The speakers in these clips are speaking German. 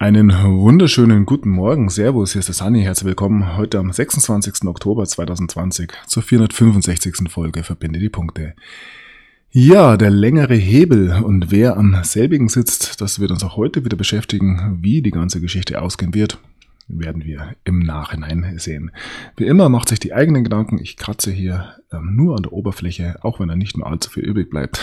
Einen wunderschönen guten Morgen. Servus, hier ist der Sunny. Herzlich willkommen heute am 26. Oktober 2020 zur 465. Folge Verbinde die Punkte. Ja, der längere Hebel und wer am selbigen sitzt, das wird uns auch heute wieder beschäftigen. Wie die ganze Geschichte ausgehen wird, werden wir im Nachhinein sehen. Wie immer macht sich die eigenen Gedanken. Ich kratze hier nur an der Oberfläche, auch wenn da nicht mehr allzu viel übrig bleibt.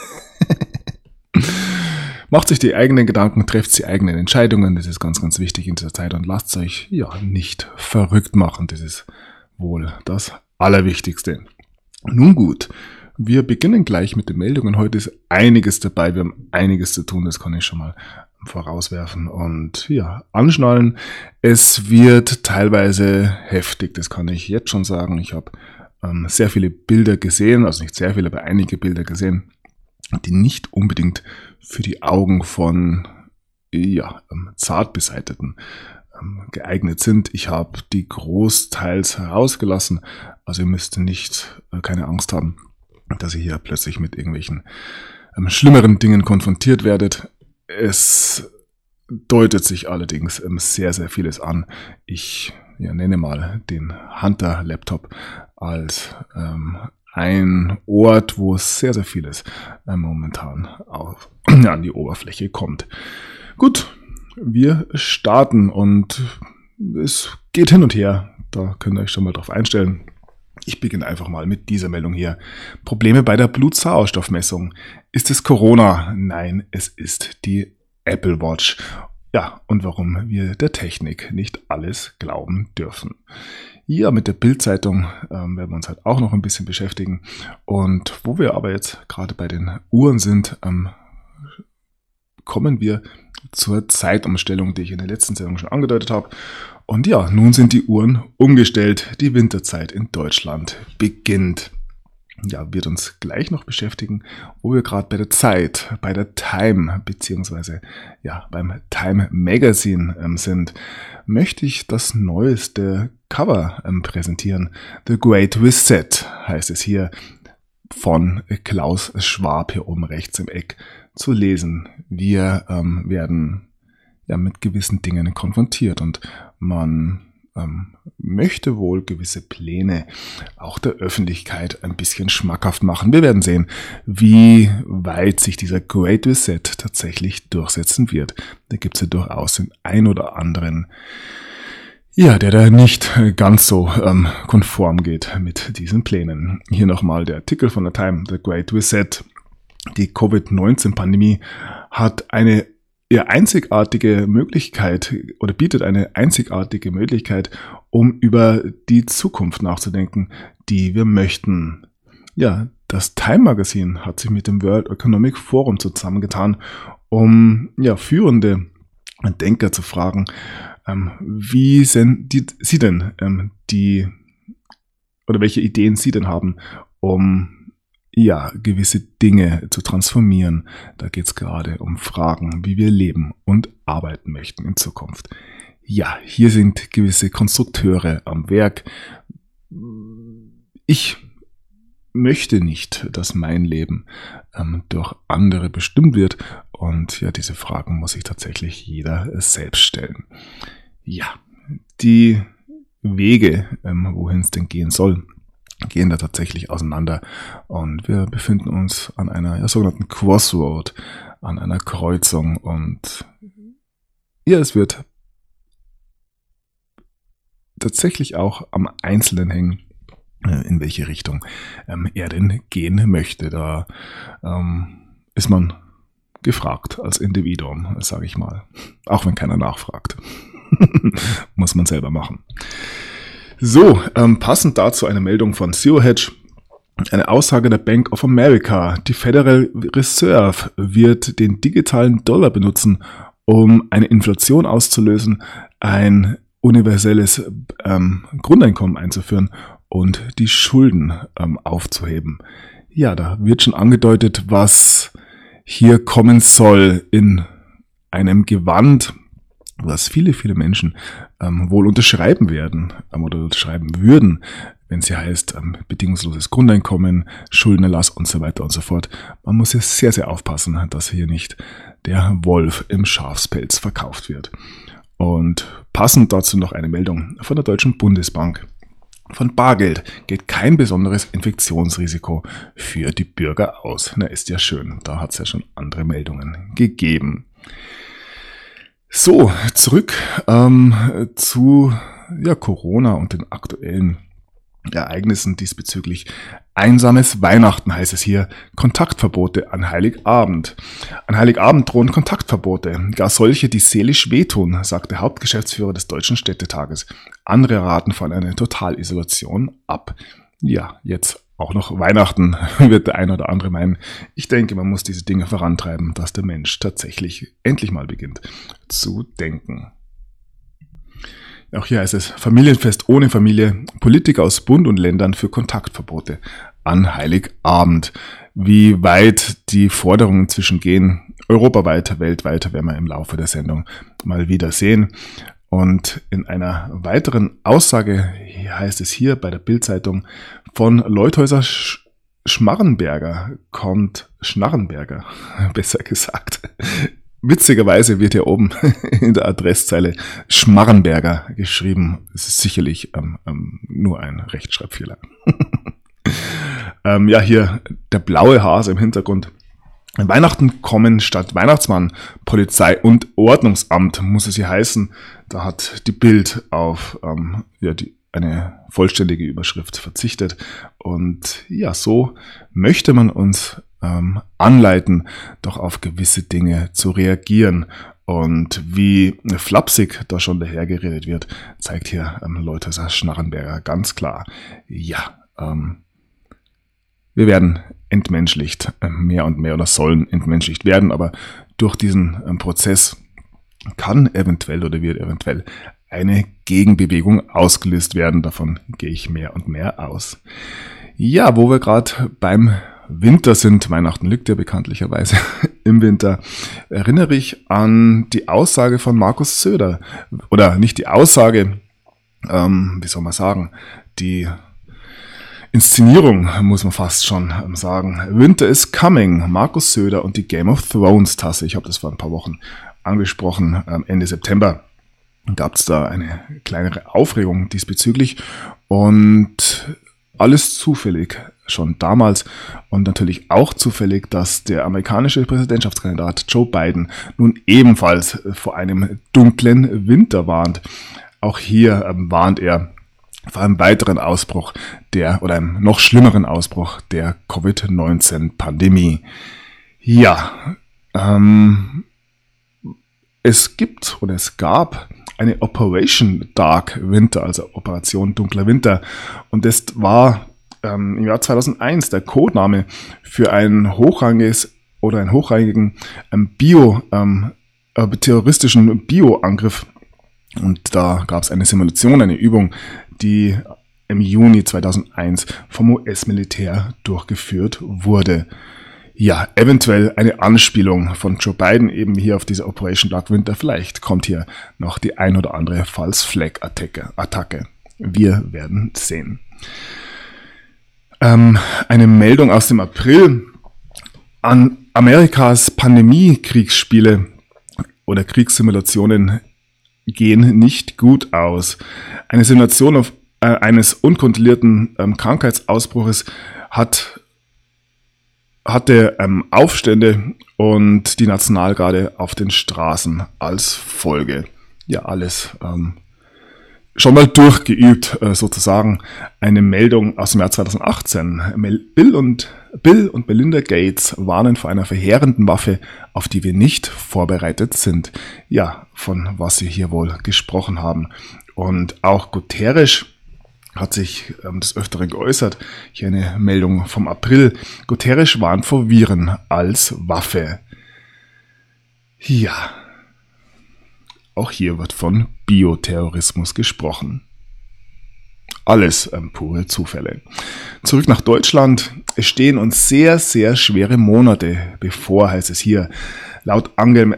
Macht sich die eigenen Gedanken, trefft die eigenen Entscheidungen. Das ist ganz, ganz wichtig in dieser Zeit und lasst euch nicht verrückt machen. Das ist wohl das Allerwichtigste. Nun gut, wir beginnen gleich mit den Meldungen. Heute ist einiges dabei. Wir haben einiges zu tun, das kann ich schon mal vorauswerfen und anschnallen. Es wird teilweise heftig, das kann ich jetzt schon sagen. Ich habe sehr viele Bilder gesehen, also nicht sehr viele, aber einige Bilder gesehen, die nicht unbedingt für die Augen von zart beseiteten geeignet sind. Ich habe die großteils herausgelassen, also ihr müsst keine Angst haben, dass ihr hier plötzlich mit irgendwelchen schlimmeren Dingen konfrontiert werdet. Es deutet sich allerdings sehr, sehr vieles an. Ich nenne mal den Hunter-Laptop als ein Ort, wo sehr, sehr vieles momentan an die Oberfläche kommt. Gut, wir starten und es geht hin und her. Da könnt ihr euch schon mal drauf einstellen. Ich beginne einfach mal mit dieser Meldung hier. Probleme bei der Blutsauerstoffmessung. Ist es Corona? Nein, es ist die Apple Watch. Ja, und warum wir der Technik nicht alles glauben dürfen. Ja, mit der Bild-Zeitung werden wir uns halt auch noch ein bisschen beschäftigen. Und wo wir aber jetzt gerade bei den Uhren sind, kommen wir zur Zeitumstellung, die ich in der letzten Sendung schon angedeutet habe. Und ja, nun sind die Uhren umgestellt. Die Winterzeit in Deutschland beginnt. Ja, wird uns gleich noch beschäftigen, wo wir gerade bei der Zeit, bei der Time, beziehungsweise beim Time Magazine sind, möchte ich das neueste Cover präsentieren. The Great Reset heißt es hier von Klaus Schwab hier oben rechts im Eck zu lesen. Wir werden mit gewissen Dingen konfrontiert und man möchte wohl gewisse Pläne auch der Öffentlichkeit ein bisschen schmackhaft machen. Wir werden sehen, wie weit sich dieser Great Reset tatsächlich durchsetzen wird. Da gibt es ja durchaus den ein oder anderen, der da nicht ganz so konform geht mit diesen Plänen. Hier nochmal der Artikel von der Time, The Great Reset. Die Covid-19-Pandemie hat eine einzigartige Möglichkeit oder bietet eine einzigartige Möglichkeit, um über die Zukunft nachzudenken, die wir möchten. Ja, das Time Magazine hat sich mit dem World Economic Forum zusammengetan, um führende Denker zu fragen, wie sie denn welche Ideen sie denn haben, um gewisse Dinge zu transformieren. Da geht es gerade um Fragen, wie wir leben und arbeiten möchten in Zukunft. Ja, hier sind gewisse Konstrukteure am Werk. Ich möchte nicht, dass mein Leben durch andere bestimmt wird. Und diese Fragen muss sich tatsächlich jeder selbst stellen. Ja, die Wege, wohin es denn gehen soll, gehen da tatsächlich auseinander und wir befinden uns an einer sogenannten Crossroad, an einer Kreuzung und es wird tatsächlich auch am Einzelnen hängen, in welche Richtung er denn gehen möchte. Da ist man gefragt als Individuum, sage ich mal, auch wenn keiner nachfragt. Muss man selber machen. So, passend dazu eine Meldung von Zero Hedge, eine Aussage der Bank of America. Die Federal Reserve wird den digitalen Dollar benutzen, um eine Inflation auszulösen, ein universelles Grundeinkommen einzuführen und die Schulden aufzuheben. Ja, da wird schon angedeutet, was hier kommen soll in einem Gewand, was viele, viele Menschen wohl unterschreiben werden oder unterschreiben würden. wenn sie heißt bedingungsloses Grundeinkommen, Schuldenerlass und so weiter und so fort. Man muss hier sehr, sehr aufpassen, dass hier nicht der Wolf im Schafspelz verkauft wird. Und passend dazu noch eine Meldung von der Deutschen Bundesbank. Von Bargeld geht kein besonderes Infektionsrisiko für die Bürger aus. Na, ist ja schön. Da hat es ja schon andere Meldungen gegeben. So, zurück zu Corona und den aktuellen Ereignissen diesbezüglich. Einsames Weihnachten heißt es hier, Kontaktverbote an Heiligabend. An Heiligabend drohen Kontaktverbote, gar solche, die seelisch wehtun, sagt der Hauptgeschäftsführer des Deutschen Städtetages. Andere raten von einer Totalisolation ab. Ja, jetzt auch noch Weihnachten, wird der ein oder andere meinen. Ich denke, man muss diese Dinge vorantreiben, dass der Mensch tatsächlich endlich mal beginnt zu denken. Auch hier heißt es, Familienfest ohne Familie, Politiker aus Bund und Ländern für Kontaktverbote an Heiligabend. Wie weit die Forderungen inzwischen gehen, europaweit, weltweit, werden wir im Laufe der Sendung mal wieder sehen. Und in einer weiteren Aussage heißt es hier bei der Bild-Zeitung, von Leuthäuser Schnarrenberger, besser gesagt. Witzigerweise wird hier oben in der Adresszeile Schmarrenberger geschrieben. Es ist sicherlich nur ein Rechtschreibfehler. Hier der blaue Hase im Hintergrund. Weihnachten kommen statt Weihnachtsmann, Polizei und Ordnungsamt, muss es hier heißen. Da hat die Bild auf eine vollständige Überschrift verzichtet. Und ja, so möchte man uns anleiten, doch auf gewisse Dinge zu reagieren. Und wie flapsig da schon dahergeredet wird, zeigt hier Leuthäuser Schnarrenberger ganz klar. Ja, wir werden entmenschlicht, mehr und mehr, oder sollen entmenschlicht werden, aber durch diesen Prozess kann eventuell oder wird eventuell eine Gegenbewegung ausgelöst werden. Davon gehe ich mehr und mehr aus. Ja, wo wir gerade beim Winter sind, Weihnachten liegt ja bekanntlicherweise im Winter, erinnere ich an die Aussage von Markus Söder. Oder nicht die Aussage, die Inszenierung, muss man fast schon sagen. Winter is coming, Markus Söder und die Game of Thrones Tasse. Ich habe das vor ein paar Wochen angesprochen, Ende September gab es da eine kleinere Aufregung diesbezüglich und alles zufällig schon damals und natürlich auch zufällig, dass der amerikanische Präsidentschaftskandidat Joe Biden nun ebenfalls vor einem dunklen Winter warnt. Auch hier warnt er vor einem weiteren Ausbruch einem noch schlimmeren Ausbruch der Covid-19-Pandemie. Ja, es gab eine Operation Dark Winter, also Operation Dunkler Winter. Und das war im Jahr 2001 der Codename für einen hochrangigen terroristischen Bioangriff. Und da gab es eine Simulation, eine Übung, die im Juni 2001 vom US-Militär durchgeführt wurde. Ja, eventuell eine Anspielung von Joe Biden eben hier auf diese Operation Dark Winter. Vielleicht kommt hier noch die ein oder andere False Flag Attacke. Wir werden sehen. Eine Meldung aus dem April an Amerikas Pandemie-Kriegsspiele oder Kriegssimulationen gehen nicht gut aus. Eine Simulation eines unkontrollierten Krankheitsausbruches hatte Aufstände und die Nationalgarde auf den Straßen als Folge. Ja, alles schon mal durchgeübt, sozusagen. Eine Meldung aus dem Jahr 2018. Bill und Melinda Gates warnen vor einer verheerenden Waffe, auf die wir nicht vorbereitet sind. Ja, von was sie hier wohl gesprochen haben. Und auch Guterres hat sich des Öfteren geäußert. Hier eine Meldung vom April. Guterres warnt vor Viren als Waffe. Ja, auch hier wird von Bioterrorismus gesprochen. Alles pure Zufälle. Zurück nach Deutschland. Es stehen uns sehr, sehr schwere Monate bevor, heißt es hier. Laut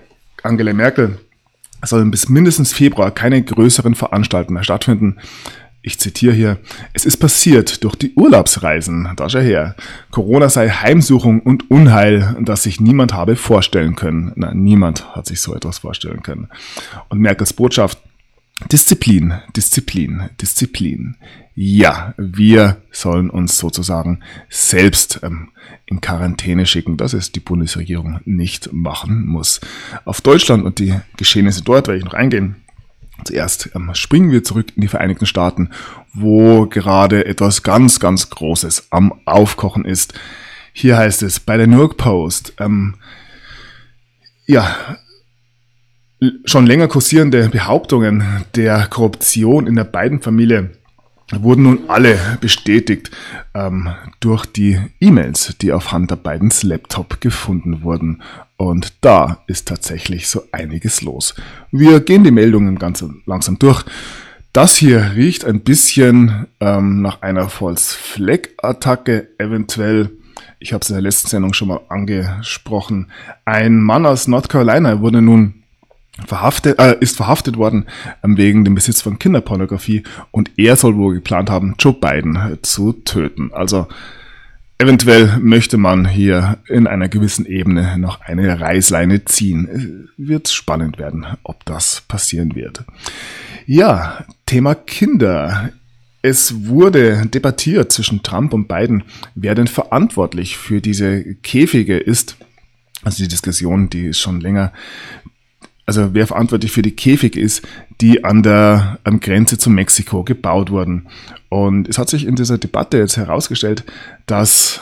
Angela Merkel sollen bis mindestens Februar keine größeren Veranstaltungen mehr stattfinden. Ich zitiere hier, es ist passiert durch die Urlaubsreisen, da schau her. Corona sei Heimsuchung und Unheil, das sich niemand habe vorstellen können. Nein, niemand hat sich so etwas vorstellen können. Und Merkels Botschaft, Disziplin, Disziplin, Disziplin. Ja, wir sollen uns sozusagen selbst in Quarantäne schicken, dass es die Bundesregierung nicht machen muss. Auf Deutschland und die Geschehnisse dort werde ich noch eingehen. Zuerst springen wir zurück in die Vereinigten Staaten, wo gerade etwas ganz, ganz Großes am Aufkochen ist. Hier heißt es bei der New York Post, schon länger kursierende Behauptungen der Korruption in der Biden-Familie wurden nun alle bestätigt durch die E-Mails, die auf Hunter Bidens Laptop gefunden wurden. Und da ist tatsächlich so einiges los. Wir gehen die Meldungen ganz langsam durch. Das hier riecht ein bisschen nach einer False-Flag-Attacke, eventuell. Ich habe es in der letzten Sendung schon mal angesprochen. Ein Mann aus North Carolina wurde nun ist verhaftet worden wegen dem Besitz von Kinderpornografie und er soll wohl geplant haben, Joe Biden zu töten. Also eventuell möchte man hier in einer gewissen Ebene noch eine Reißleine ziehen. Wird spannend werden, ob das passieren wird. Ja, Thema Kinder. Es wurde debattiert zwischen Trump und Biden, wer denn verantwortlich für diese Käfige ist. Also die Diskussion, die ist schon länger. Also wer verantwortlich für die Käfige ist, die an der Grenze zu Mexiko gebaut wurden. Und es hat sich in dieser Debatte jetzt herausgestellt, dass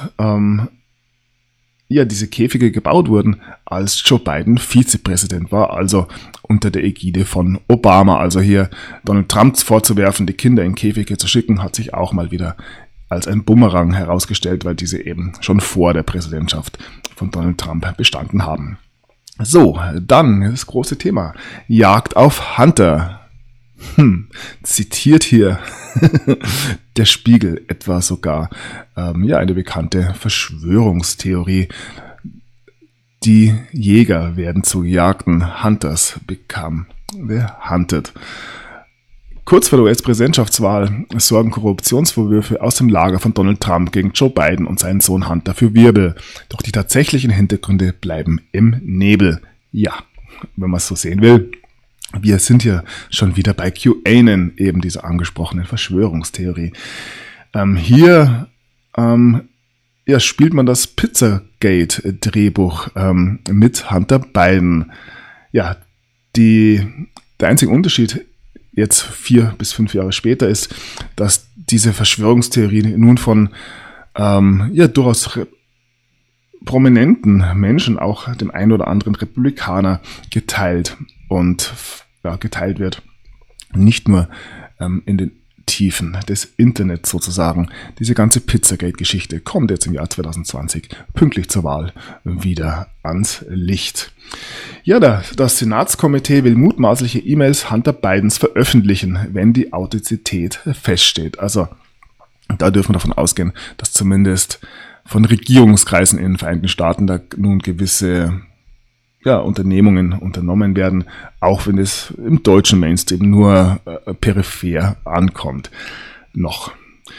diese Käfige gebaut wurden, als Joe Biden Vizepräsident war, also unter der Ägide von Obama. Also hier Donald Trump vorzuwerfen, die Kinder in Käfige zu schicken, hat sich auch mal wieder als ein Bumerang herausgestellt, weil diese eben schon vor der Präsidentschaft von Donald Trump bestanden haben. So, dann das große Thema. Jagd auf Hunter. Zitiert hier der Spiegel etwa sogar eine bekannte Verschwörungstheorie. Die Jäger werden zu gejagten Hunters become the hunted. Kurz vor der US-Präsidentschaftswahl sorgen Korruptionsvorwürfe aus dem Lager von Donald Trump gegen Joe Biden und seinen Sohn Hunter für Wirbel. Doch die tatsächlichen Hintergründe bleiben im Nebel. Ja, wenn man es so sehen will. Wir sind hier schon wieder bei QAnon, eben dieser angesprochenen Verschwörungstheorie. Hier spielt man das Pizzagate-Drehbuch mit Hunter Biden. Ja, der einzige Unterschied jetzt 4 bis 5 Jahre später ist, dass diese Verschwörungstheorie nun von durchaus prominenten Menschen, auch dem einen oder anderen Republikaner, geteilt wird. Nicht nur in den Tiefen des Internets sozusagen. Diese ganze Pizzagate-Geschichte kommt jetzt im Jahr 2020 pünktlich zur Wahl wieder ans Licht. Ja, das Senatskomitee will mutmaßliche E-Mails Hunter Bidens veröffentlichen, wenn die Authentizität feststeht. Also da dürfen wir davon ausgehen, dass zumindest von Regierungskreisen in den Vereinigten Staaten da nun gewisse Unternehmungen unternommen werden, auch wenn es im deutschen Mainstream nur peripher ankommt. Noch.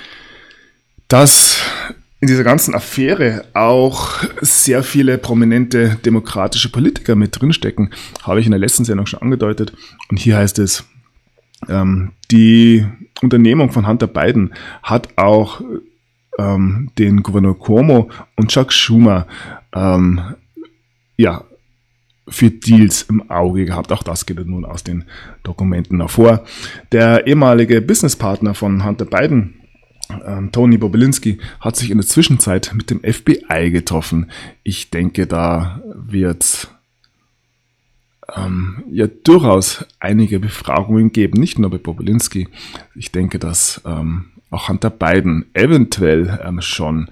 Dass in dieser ganzen Affäre auch sehr viele prominente demokratische Politiker mit drinstecken, habe ich in der letzten Sendung schon angedeutet. Und hier heißt es, die Unternehmung von Hunter Biden hat auch den Gouverneur Cuomo und Chuck Schumer für Deals im Auge gehabt. Auch das geht nun aus den Dokumenten hervor. Der ehemalige Businesspartner von Hunter Biden, Tony Bobulinski, hat sich in der Zwischenzeit mit dem FBI getroffen. Ich denke, da wird durchaus einige Befragungen geben, nicht nur bei Bobulinski. Ich denke, dass auch Hunter Biden eventuell schon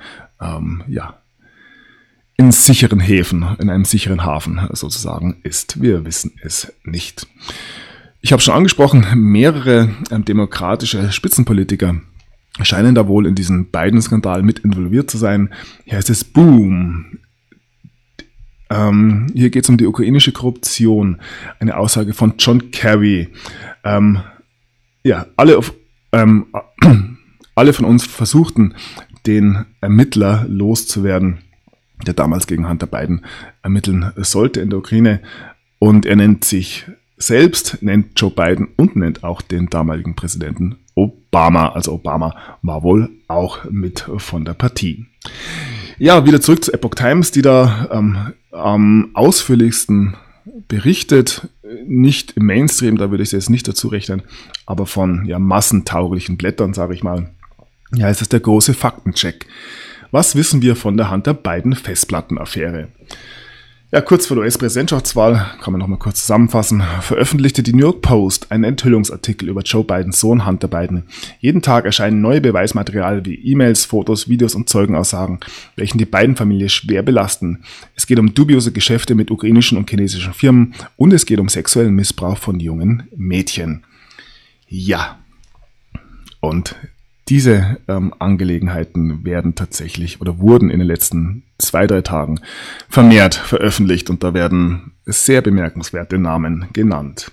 in sicheren Häfen, in einem sicheren Hafen sozusagen ist. Wir wissen es nicht. Ich habe schon angesprochen, mehrere demokratische Spitzenpolitiker scheinen da wohl in diesem Biden-Skandal mit involviert zu sein. Hier heißt es Boom. Hier geht es um die ukrainische Korruption. Eine Aussage von John Kerry. alle von uns versuchten, den Ermittler loszuwerden, der damals gegen Hunter Biden ermitteln sollte in der Ukraine. Und er nennt sich selbst, nennt Joe Biden und nennt auch den damaligen Präsidenten Obama. Also Obama war wohl auch mit von der Partie. Ja, wieder zurück zur Epoch Times, die da am ausführlichsten berichtet. Nicht im Mainstream, da würde ich es jetzt nicht dazu rechnen, aber von massentauglichen Blättern, sage ich mal. Ja, es ist der große Faktencheck. Was wissen wir von der Hunter Biden Festplattenaffäre? Ja, kurz vor der US-Präsidentschaftswahl, kann man nochmal kurz zusammenfassen, veröffentlichte die New York Post einen Enthüllungsartikel über Joe Bidens Sohn Hunter Biden. Jeden Tag erscheinen neue Beweismaterial wie E-Mails, Fotos, Videos und Zeugenaussagen, welchen die Biden-Familie schwer belasten. Es geht um dubiose Geschäfte mit ukrainischen und chinesischen Firmen und es geht um sexuellen Missbrauch von jungen Mädchen. Ja, und diese Angelegenheiten werden tatsächlich oder wurden in den letzten 2-3 Tagen vermehrt veröffentlicht und da werden sehr bemerkenswerte Namen genannt.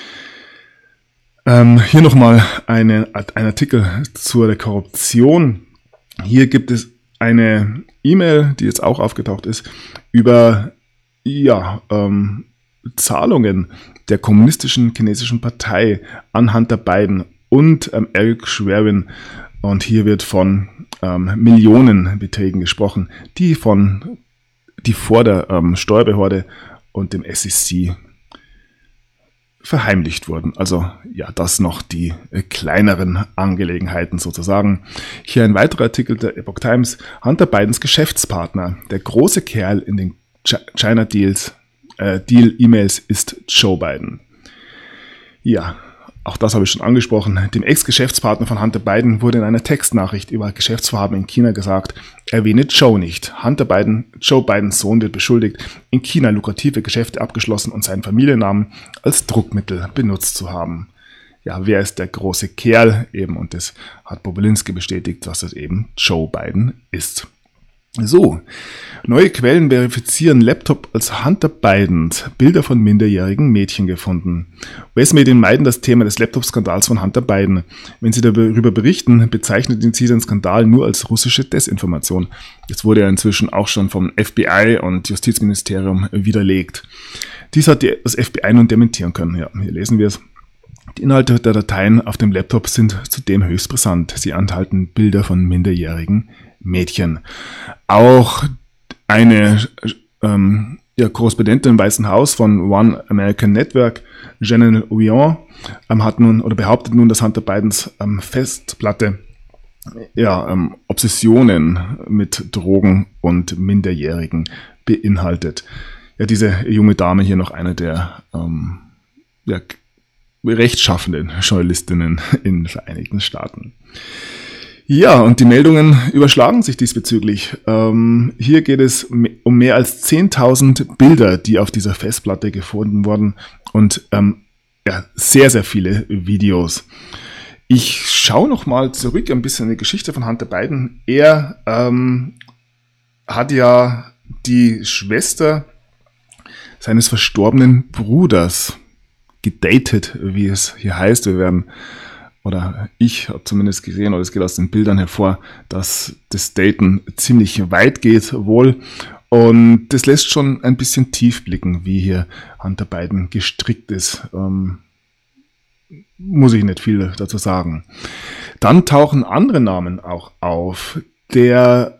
Hier nochmal ein Artikel zur Korruption. Hier gibt es eine E-Mail, die jetzt auch aufgetaucht ist, über Zahlungen der kommunistischen chinesischen Partei an Hunter Biden und Eric Schwerin. Und hier wird von Millionenbeträgen gesprochen, die vor der Steuerbehörde und dem SEC verheimlicht wurden. Also ja, das noch die kleineren Angelegenheiten sozusagen. Hier ein weiterer Artikel der Epoch Times. Hunter Bidens Geschäftspartner, der große Kerl in den China Deal-E-Mails ist Joe Biden. Ja, auch das habe ich schon angesprochen. Dem Ex-Geschäftspartner von Hunter Biden wurde in einer Textnachricht über Geschäftsvorhaben in China gesagt, erwähne Joe nicht. Joe Bidens Sohn wird beschuldigt, in China lukrative Geschäfte abgeschlossen und seinen Familiennamen als Druckmittel benutzt zu haben. Ja, wer ist der große Kerl eben? Und das hat Bobulinski bestätigt, dass es eben Joe Biden ist. So, neue Quellen verifizieren Laptop als Hunter Bidens, Bilder von minderjährigen Mädchen gefunden. US-Medien meiden das Thema des Laptop-Skandals von Hunter Biden. Wenn sie darüber berichten, bezeichnen sie den Skandal nur als russische Desinformation. Das wurde ja inzwischen auch schon vom FBI und Justizministerium widerlegt. Dies hat das FBI nun dementieren können. Ja, hier lesen wir es. Die Inhalte der Dateien auf dem Laptop sind zudem höchst brisant. Sie enthalten Bilder von minderjährigen Mädchen. Auch eine Korrespondentin im Weißen Haus von One American Network, Jeanne Ouillon, behauptet nun, dass Hunter Bidens Festplatte Obsessionen mit Drogen und Minderjährigen beinhaltet. Ja, diese junge Dame hier noch eine der rechtschaffenden Journalistinnen in den Vereinigten Staaten. Ja, und die Meldungen überschlagen sich diesbezüglich. Hier geht es um mehr als 10.000 Bilder, die auf dieser Festplatte gefunden wurden und sehr, sehr viele Videos. Ich schaue nochmal zurück ein bisschen in die Geschichte von Hunter Biden. Er hat ja die Schwester seines verstorbenen Bruders gedatet, wie es hier heißt. Ich habe zumindest gesehen, oder es geht aus den Bildern hervor, dass das Daten ziemlich weit geht wohl. Und das lässt schon ein bisschen tief blicken, wie hier Hunter Biden gestrickt ist. Muss ich nicht viel dazu sagen. Dann tauchen andere Namen auch auf. Der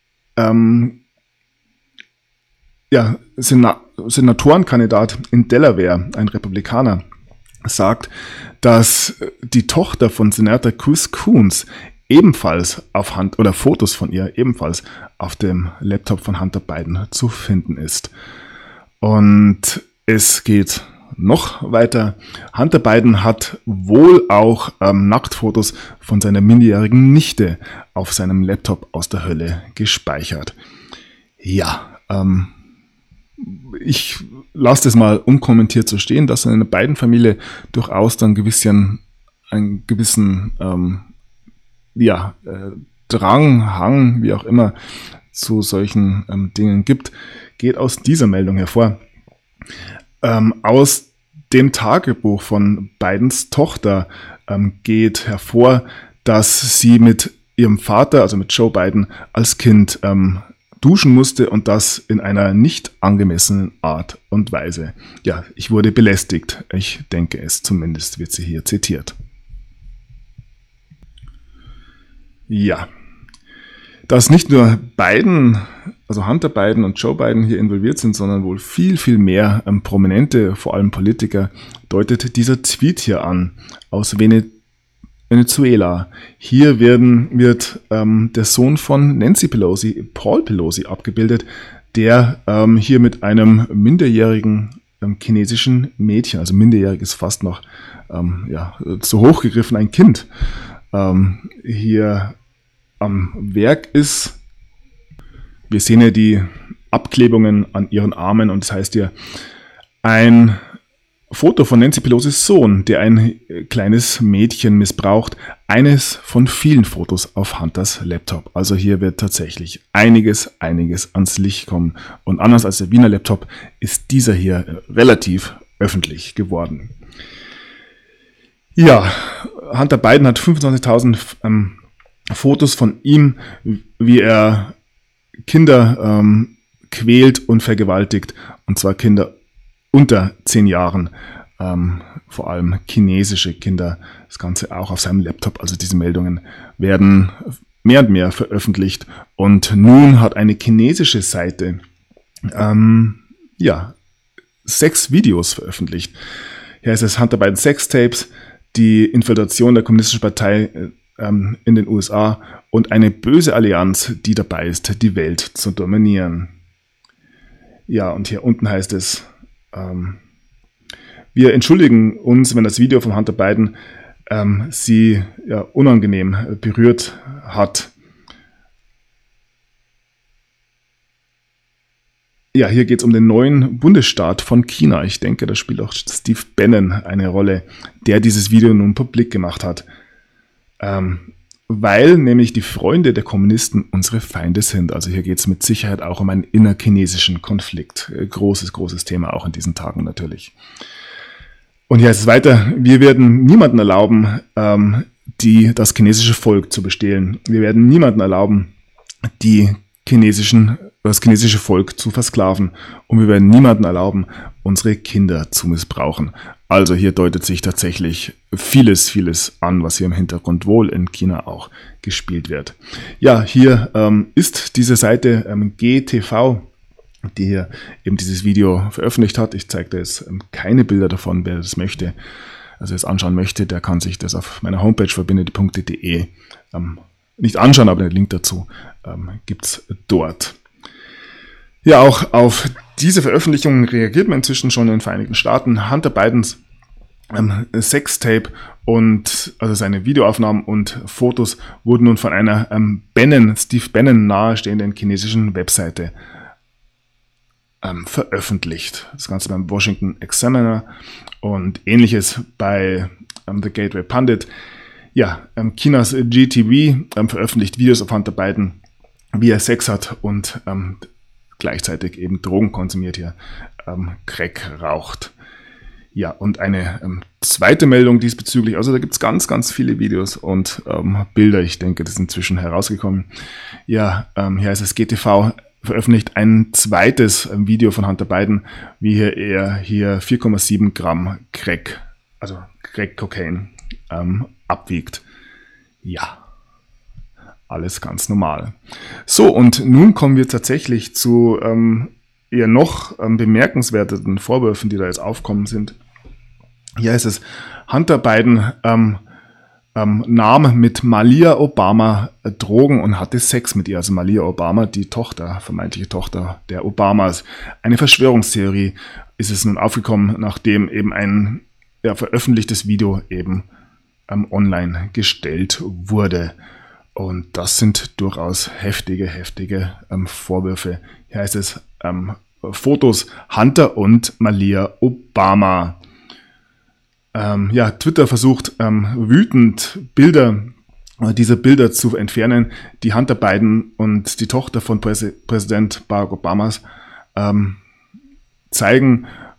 Senatorenkandidat in Delaware, ein Republikaner, sagt, dass die Tochter von Senator Chris Coons ebenfalls Fotos von ihr ebenfalls auf dem Laptop von Hunter Biden zu finden ist. Und es geht noch weiter. Hunter Biden hat wohl auch Nacktfotos von seiner minderjährigen Nichte auf seinem Laptop aus der Hölle gespeichert. Ja, ich lasse das mal unkommentiert so stehen, dass eine Biden-Familie durchaus dann einen gewissen Drang, Hang, wie auch immer, zu solchen Dingen gibt, geht aus dieser Meldung hervor. Aus dem Tagebuch von Bidens Tochter geht hervor, dass sie mit ihrem Vater, also mit Joe Biden, als Kind duschen musste und das in einer nicht angemessenen Art und Weise. Ja, ich wurde belästigt. Ich denke es zumindest, wird sie hier zitiert. Ja, dass nicht nur Biden, also Hunter Biden und Joe Biden hier involviert sind, sondern wohl viel, viel mehr Prominente, vor allem Politiker, deutet dieser Tweet hier an aus Venezuela. Hier wird der Sohn von Nancy Pelosi, Paul Pelosi, abgebildet, der hier mit einem minderjährigen chinesischen Mädchen, also minderjährig ist fast noch zu hoch gegriffen, ein Kind, hier am Werk ist. Wir sehen ja die Abklebungen an ihren Armen und das heißt hier ein Foto von Nancy Pelosis Sohn, der ein kleines Mädchen missbraucht. Eines von vielen Fotos auf Hunters Laptop. Also hier wird tatsächlich einiges ans Licht kommen. Und anders als der Wiener Laptop ist dieser hier relativ öffentlich geworden. Ja, Hunter Biden hat 25.000 Fotos von ihm, wie er Kinder quält und vergewaltigt. Und zwar Kinder unter 10 Jahren, vor allem chinesische Kinder, das Ganze auch auf seinem Laptop. Also diese Meldungen werden mehr und mehr veröffentlicht. Und nun hat eine chinesische Seite 6 Videos veröffentlicht. Hier ist es Hunter Biden Sextapes, die Infiltration der Kommunistischen Partei in den USA und eine böse Allianz, die dabei ist, die Welt zu dominieren. Ja, und hier unten heißt es, wir entschuldigen uns, wenn das Video von Hunter Biden sie unangenehm berührt hat. Ja, hier geht es um den neuen Bundesstaat von China. Ich denke, da spielt auch Steve Bannon eine Rolle, der dieses Video nun publik gemacht hat. Weil nämlich die Freunde der Kommunisten unsere Feinde sind. Also hier geht es mit Sicherheit auch um einen innerchinesischen Konflikt. Großes Thema auch in diesen Tagen natürlich. Und hier heißt es weiter, wir werden niemanden erlauben, das chinesische Volk zu bestehlen. Wir werden niemanden erlauben, das chinesische Volk zu versklaven. Und wir werden niemanden erlauben, unsere Kinder zu missbrauchen. Also hier deutet sich tatsächlich vieles an, was hier im Hintergrund wohl in China auch gespielt wird. Ja, hier ist diese Seite GTV, die hier eben dieses Video veröffentlicht hat. Ich zeige da jetzt keine Bilder davon, wer das möchte, also es anschauen möchte, der kann sich das auf meiner Homepage verbindet.de nicht anschauen, aber den Link dazu gibt's dort. Ja, auch auf diese Veröffentlichung reagiert man inzwischen schon in den Vereinigten Staaten. Hunter Bidens Sextape und also seine Videoaufnahmen und Fotos wurden nun von einer Steve Bannon nahestehenden chinesischen Webseite veröffentlicht. Das Ganze beim Washington Examiner und ähnliches bei The Gateway Pundit. Ja, Chinas GTV veröffentlicht Videos auf Hunter Biden, wie er Sex hat und gleichzeitig eben Drogen konsumiert hier, Crack raucht. Ja, und eine zweite Meldung diesbezüglich, also da gibt es ganz viele Videos und Bilder, ich denke, das ist inzwischen herausgekommen. Ja, hier heißt es GTV veröffentlicht ein zweites Video von Hunter Biden, wie er hier 4,7 Gramm Crack, also Crack-Kokain, abwiegt. Ja. Alles ganz normal. So, und nun kommen wir tatsächlich zu eher noch bemerkenswerteren Vorwürfen, die da jetzt aufkommen sind. Hier heißt es, Hunter Biden nahm mit Malia Obama Drogen und hatte Sex mit ihr. Also Malia Obama, die Tochter, vermeintliche Tochter der Obamas. Eine Verschwörungstheorie ist es nun aufgekommen, nachdem eben ein veröffentlichtes Video eben online gestellt wurde. Und das sind durchaus heftige Vorwürfe. Hier heißt es Fotos Hunter und Malia Obama. Twitter versucht wütend diese Bilder zu entfernen, die Hunter Biden und die Tochter von Präsident Barack Obamas zeigen.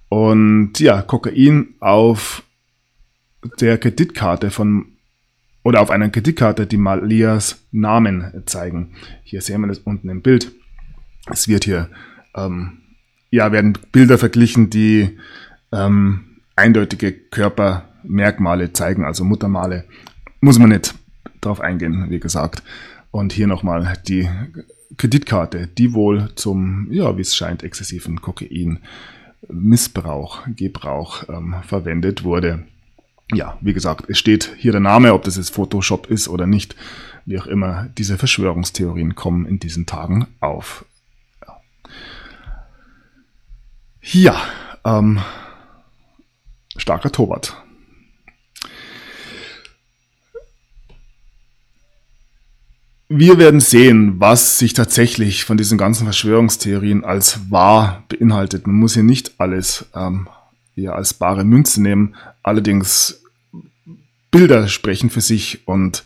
Und ja, Kokain auf der Kreditkarte oder auf einer Kreditkarte, die Malias Namen zeigen. Hier sehen wir das unten im Bild. Es wird hier, werden Bilder verglichen, die eindeutige Körpermerkmale zeigen, also Muttermale. Muss man nicht drauf eingehen, wie gesagt. Und hier nochmal die Kreditkarte, die wohl zum, wie es scheint, exzessiven Gebrauch verwendet wurde. Ja, wie gesagt, es steht hier der Name, ob das jetzt Photoshop ist oder nicht. Wie auch immer, diese Verschwörungstheorien kommen in diesen Tagen auf. Ja, starker Tobak. Wir werden sehen, was sich tatsächlich von diesen ganzen Verschwörungstheorien als wahr beinhaltet. Man muss hier nicht alles als bare Münze nehmen. Allerdings Bilder sprechen für sich und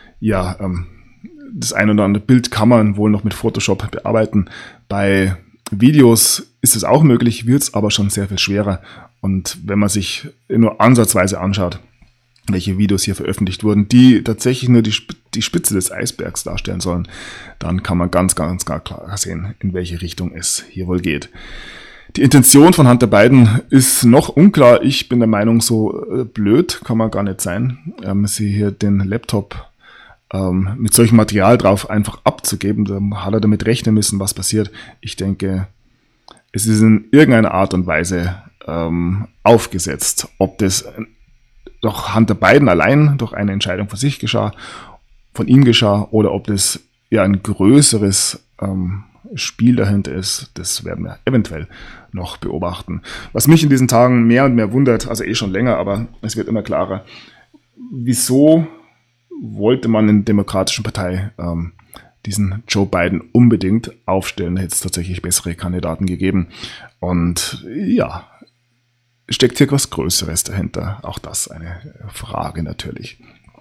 das ein oder andere Bild kann man wohl noch mit Photoshop bearbeiten. Bei Videos ist es auch möglich, wird es aber schon sehr viel schwerer. Und wenn man sich nur ansatzweise anschaut, welche Videos hier veröffentlicht wurden, die tatsächlich nur die Spitze des Eisbergs darstellen sollen, dann kann man ganz, ganz klar sehen, in welche Richtung es hier wohl geht. Die Intention von Hunter Biden ist noch unklar. Ich bin der Meinung, so blöd kann man gar nicht sein, sie hier den Laptop mit solchem Material drauf einfach abzugeben. Da hat er damit rechnen müssen, was passiert. Ich denke, es ist in irgendeiner Art und Weise aufgesetzt. Ob das doch Hunter Biden allein durch eine Entscheidung von ihm geschah, oder ob das ein größeres Spiel dahinter ist, das werden wir eventuell noch beobachten. Was mich in diesen Tagen mehr und mehr wundert, also schon länger, aber es wird immer klarer, wieso wollte man in der Demokratischen Partei diesen Joe Biden unbedingt aufstellen? Da hätte es tatsächlich bessere Kandidaten gegeben. Und steckt hier was Größeres dahinter? Auch das eine Frage natürlich.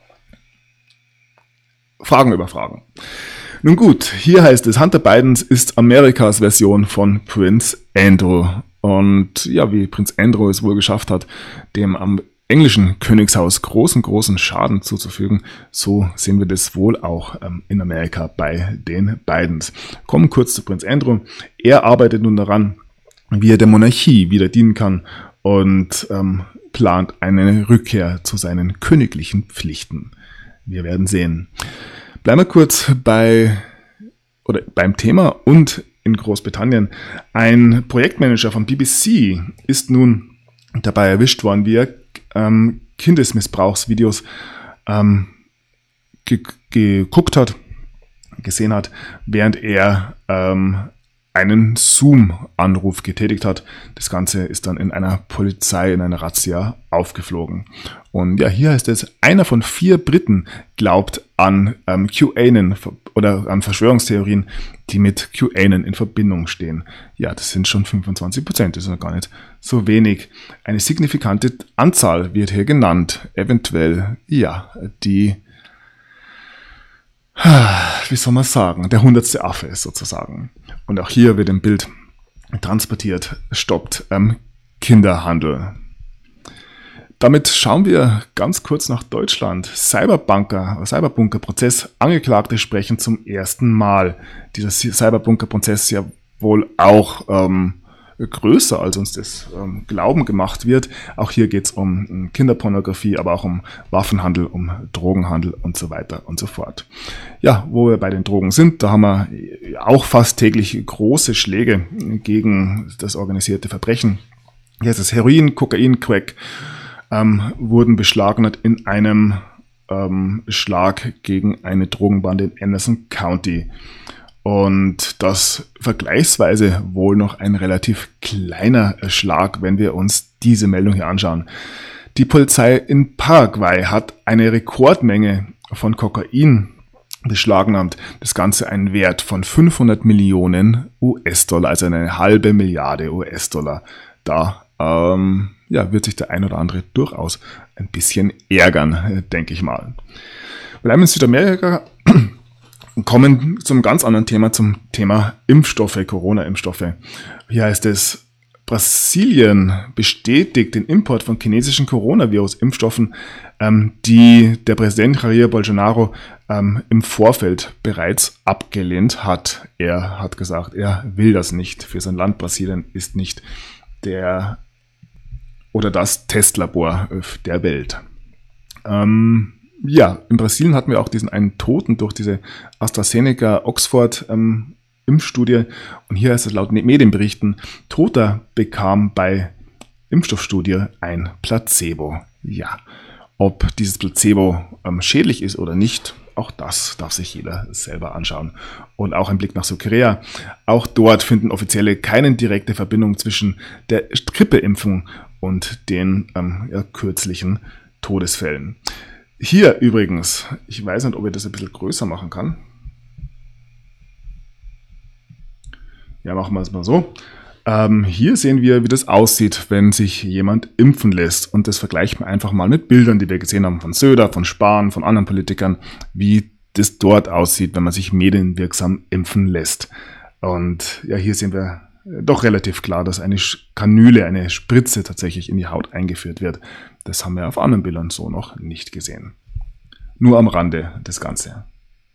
Fragen über Fragen. Nun gut, hier heißt es, Hunter Biden ist Amerikas Version von Prince Andrew. Und wie Prinz Andrew es wohl geschafft hat, dem am englischen Königshaus großen Schaden zuzufügen, so sehen wir das wohl auch in Amerika bei den Bidens. Kommen kurz zu Prinz Andrew. Er arbeitet nun daran, wie er der Monarchie wieder dienen kann und plant eine Rückkehr zu seinen königlichen Pflichten. Wir werden sehen. Bleiben wir kurz beim Thema und in Großbritannien. Ein Projektmanager von BBC ist nun dabei erwischt worden, wie er Kindesmissbrauchsvideos gesehen hat, während er einen Zoom-Anruf getätigt hat. Das Ganze ist dann in einer Razzia aufgeflogen. Und hier heißt es, einer von 4 Briten glaubt an QAnon oder an Verschwörungstheorien, die mit QAnon in Verbindung stehen. Ja, das sind schon 25%, das ist noch gar nicht so wenig. Eine signifikante Anzahl wird hier genannt. Eventuell, die, wie soll man sagen, der 100. Affe ist sozusagen. Und auch hier wird im Bild transportiert, stoppt Kinderhandel. Damit schauen wir ganz kurz nach Deutschland. Cyberbunker-Prozess. Angeklagte sprechen zum ersten Mal. Dieser Cyberbunker-Prozess ist ja wohl auch größer, als uns das Glauben gemacht wird. Auch hier geht es um Kinderpornografie, aber auch um Waffenhandel, um Drogenhandel und so weiter und so fort. Ja, wo wir bei den Drogen sind, da haben wir auch fast täglich große Schläge gegen das organisierte Verbrechen. Hier ist das Heroin, Kokain, Crack wurden beschlagnahmt in einem Schlag gegen eine Drogenbande in Anderson County. Und das vergleichsweise wohl noch ein relativ kleiner Schlag, wenn wir uns diese Meldung hier anschauen. Die Polizei in Paraguay hat eine Rekordmenge von Kokain beschlagnahmt. Das Ganze einen Wert von 500 Millionen US-Dollar, also eine halbe Milliarde US-Dollar. Da wird sich der ein oder andere durchaus ein bisschen ärgern, denke ich mal. Wir bleiben in Südamerika. Kommen zum ganz anderen Thema, zum Thema Impfstoffe, Corona-Impfstoffe. Hier heißt es, Brasilien bestätigt den Import von chinesischen Coronavirus-Impfstoffen, die der Präsident Jair Bolsonaro im Vorfeld bereits abgelehnt hat. Er hat gesagt, er will das nicht. Für sein Land Brasilien ist nicht der oder das Testlabor der Welt. In Brasilien hatten wir auch diesen einen Toten durch diese AstraZeneca-Oxford Impfstudie, und hier heißt es laut Medienberichten, Toter bekam bei Impfstoffstudie ein Placebo. Ja, ob dieses Placebo schädlich ist oder nicht, auch das darf sich jeder selber anschauen. Und auch ein Blick nach Südkorea. Auch dort finden Offizielle keine direkte Verbindung zwischen der Grippeimpfung und den kürzlichen Todesfällen. Hier übrigens, ich weiß nicht, ob ich das ein bisschen größer machen kann. Ja, machen wir es mal so. Hier sehen wir, wie das aussieht, wenn sich jemand impfen lässt. Und das vergleichen wir einfach mal mit Bildern, die wir gesehen haben von Söder, von Spahn, von anderen Politikern, wie das dort aussieht, wenn man sich medienwirksam impfen lässt. Und ja, hier sehen wir doch relativ klar, dass eine Kanüle, eine Spritze tatsächlich in die Haut eingeführt wird. Das haben wir auf anderen Bildern so noch nicht gesehen. Nur am Rande das Ganze.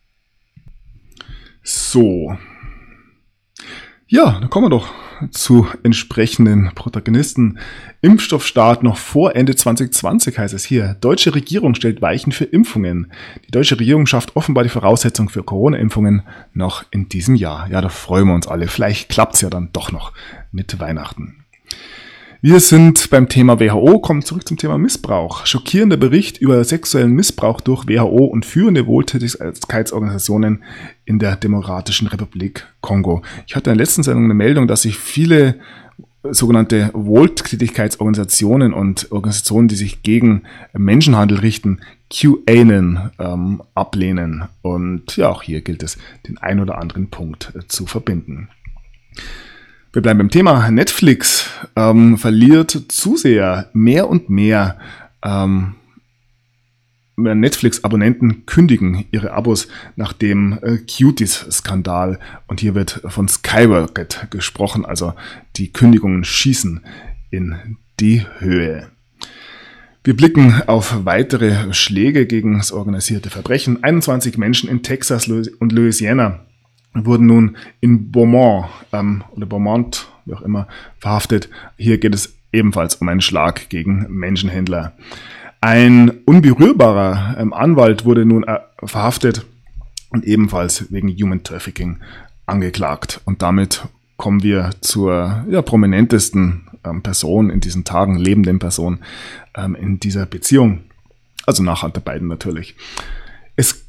So. Ja, dann kommen wir doch zu entsprechenden Protagonisten. Impfstoffstart noch vor Ende 2020 heißt es hier. Deutsche Regierung stellt Weichen für Impfungen. Die deutsche Regierung schafft offenbar die Voraussetzung für Corona-Impfungen noch in diesem Jahr. Ja, da freuen wir uns alle. Vielleicht klappt es ja dann doch noch mit Weihnachten. Wir sind beim Thema WHO, kommen zurück zum Thema Missbrauch. Schockierender Bericht über sexuellen Missbrauch durch WHO und führende Wohltätigkeitsorganisationen in der Demokratischen Republik Kongo. Ich hatte in der letzten Sendung eine Meldung, dass sich viele sogenannte Wohltätigkeitsorganisationen und Organisationen, die sich gegen Menschenhandel richten, QAnon ablehnen. Und ja, auch hier gilt es, den ein oder anderen Punkt zu verbinden. Wir bleiben beim Thema. Netflix verliert Zuseher mehr und mehr. Netflix-Abonnenten kündigen ihre Abos nach dem Cuties-Skandal. Und hier wird von Skyrocket gesprochen, also die Kündigungen schießen in die Höhe. Wir blicken auf weitere Schläge gegen das organisierte Verbrechen. 21 Menschen in Texas und Louisiana wurden nun in Beaumont oder Beaumont, wie auch immer, verhaftet. Hier geht es ebenfalls um einen Schlag gegen Menschenhändler. Ein unberührbarer Anwalt wurde nun verhaftet und ebenfalls wegen Human Trafficking angeklagt. Und damit kommen wir zur prominentesten Person in diesen Tagen, lebenden Person in dieser Beziehung. Also nach der beiden natürlich. Es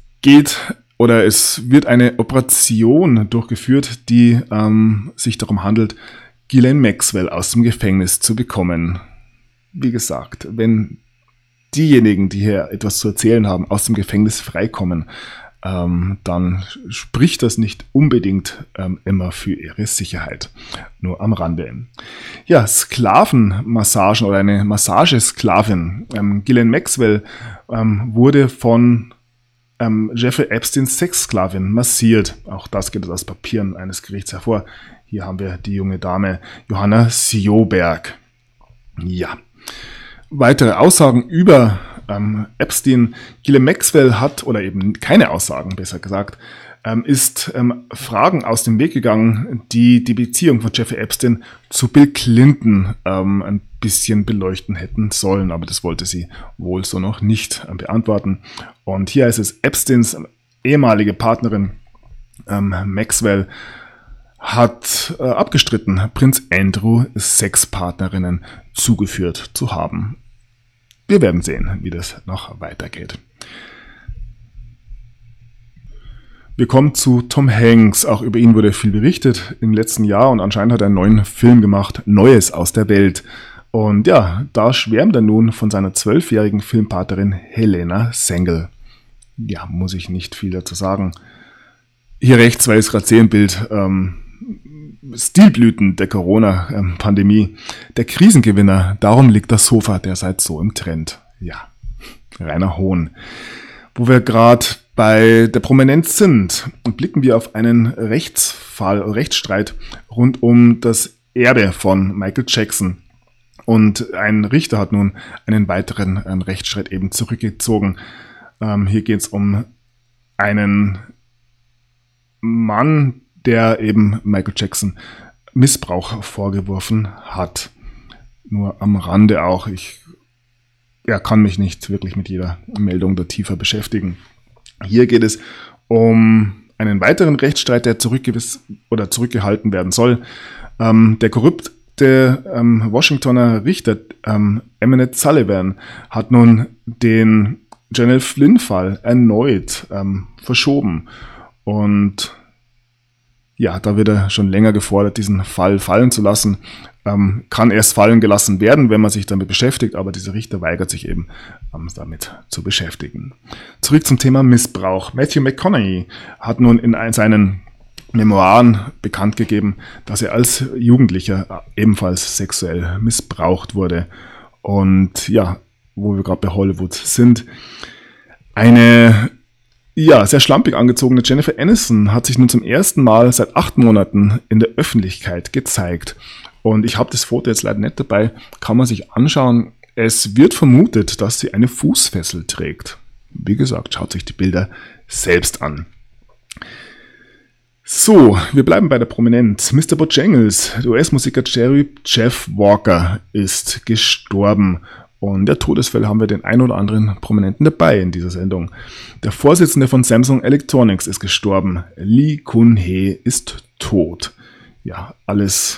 wird eine Operation durchgeführt, die sich darum handelt, Ghislaine Maxwell aus dem Gefängnis zu bekommen. Wie gesagt, wenn diejenigen, die hier etwas zu erzählen haben, aus dem Gefängnis freikommen, dann spricht das nicht unbedingt immer für ihre Sicherheit. Nur am Rande. Ja, Sklavenmassagen oder eine Massagesklavin. Ghislaine Maxwell wurde von Jeffrey Epsteins Sexsklavin massiert. Auch das geht aus Papieren eines Gerichts hervor. Hier haben wir die junge Dame Johanna Sjoberg. Ja. Weitere Aussagen über Epstein. Ghislaine Maxwell hat, oder eben keine Aussagen, besser gesagt, ist Fragen aus dem Weg gegangen, die die Beziehung von Jeffrey Epstein zu Bill Clinton ein bisschen beleuchten hätten sollen, aber das wollte sie wohl so noch nicht beantworten. Und hier ist es, Epsteins ehemalige Partnerin Maxwell hat abgestritten, Prinz Andrew Sexpartnerinnen zugeführt zu haben. Wir werden sehen, wie das noch weitergeht. Wir kommen zu Tom Hanks. Auch über ihn wurde viel berichtet im letzten Jahr und anscheinend hat er einen neuen Film gemacht, Neues aus der Welt. Und ja, da schwärmt er nun von seiner 12-jährigen Filmpartnerin Helena Sengel. Ja, muss ich nicht viel dazu sagen. Hier rechts, weil ich es gerade sehe im Bild, Stilblüten der Corona-Pandemie. Der Krisengewinner, darum liegt das Sofa derzeit so im Trend. Ja, reiner Hohn. Wo wir gerade bei der Prominenz sind, blicken wir auf einen Rechtsstreit rund um das Erbe von Michael Jackson. Und ein Richter hat nun einen weiteren Rechtsstreit eben zurückgezogen. Hier geht es um einen Mann, der eben Michael Jackson Missbrauch vorgeworfen hat. Nur am Rande auch. Er kann mich nicht wirklich mit jeder Meldung da tiefer beschäftigen. Hier geht es um einen weiteren Rechtsstreit, der zurückgehalten werden soll. Der korrupte Washingtoner Richter Emmett Sullivan hat nun den Janelle Flynn-Fall erneut verschoben. Und ja, da wird er schon länger gefordert, diesen Fall fallen zu lassen. Kann erst fallen gelassen werden, wenn man sich damit beschäftigt, aber dieser Richter weigert sich eben, damit zu beschäftigen. Zurück zum Thema Missbrauch. Matthew McConaughey hat nun in seinen Memoiren bekannt gegeben, dass er als Jugendlicher ebenfalls sexuell missbraucht wurde. Und ja, wo wir gerade bei Hollywood sind, eine sehr schlampig angezogene Jennifer Aniston hat sich nun zum ersten Mal seit 8 Monaten in der Öffentlichkeit gezeigt. Und ich habe das Foto jetzt leider nicht dabei, kann man sich anschauen. Es wird vermutet, dass sie eine Fußfessel trägt. Wie gesagt, schaut sich die Bilder selbst an. So, wir bleiben bei der Prominenz. Mr. Bojangles, der US-Musiker Jeff Walker, ist gestorben. Und der Todesfälle haben wir den ein oder anderen Prominenten dabei in dieser Sendung. Der Vorsitzende von Samsung Electronics ist gestorben. Lee Kun-hee ist tot. Ja, alles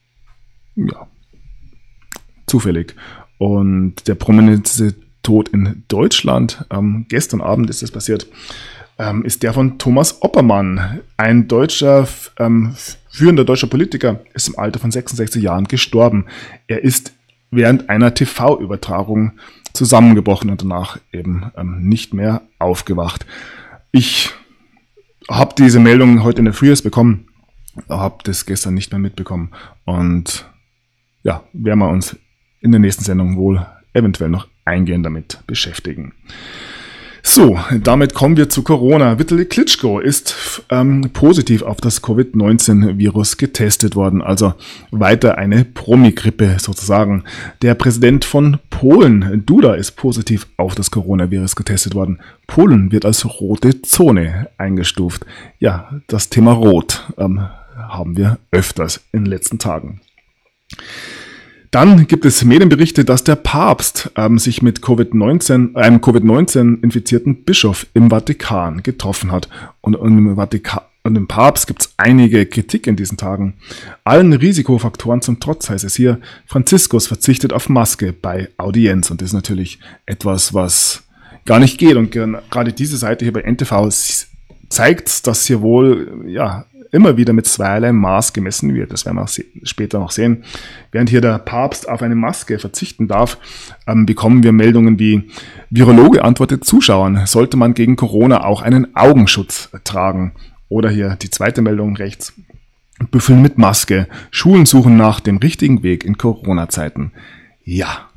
zufällig. Und der prominenteste Tod in Deutschland, gestern Abend ist das passiert, ist der von Thomas Oppermann. Ein führender deutscher Politiker ist im Alter von 66 Jahren gestorben. Er ist während einer TV-Übertragung zusammengebrochen und danach eben nicht mehr aufgewacht. Ich habe diese Meldung heute in der Früh bekommen, habe das gestern nicht mehr mitbekommen und ja, werden wir uns in der nächsten Sendung wohl eventuell noch eingehend damit beschäftigen. So, damit kommen wir zu Corona. Vitali Klitschko ist positiv auf das Covid-19-Virus getestet worden, also weiter eine Promi-Grippe sozusagen. Der Präsident von Polen, Duda, ist positiv auf das Coronavirus getestet worden. Polen wird als rote Zone eingestuft. Ja, das Thema Rot haben wir öfters in den letzten Tagen. Dann gibt es Medienberichte, dass der Papst sich mit einem Covid-19-infizierten Bischof im Vatikan getroffen hat. Und im Papst gibt es einige Kritik in diesen Tagen. Allen Risikofaktoren zum Trotz heißt es hier, Franziskus verzichtet auf Maske bei Audienz. Und das ist natürlich etwas, was gar nicht geht. Und gerade diese Seite hier bei NTV zeigt, dass hier wohl immer wieder mit zweierlei Maß gemessen wird. Das werden wir auch später noch sehen. Während hier der Papst auf eine Maske verzichten darf, bekommen wir Meldungen wie: Virologe antwortet Zuschauern, sollte man gegen Corona auch einen Augenschutz tragen? Oder hier die zweite Meldung rechts: Büffeln mit Maske, Schulen suchen nach dem richtigen Weg in Corona-Zeiten. Ja,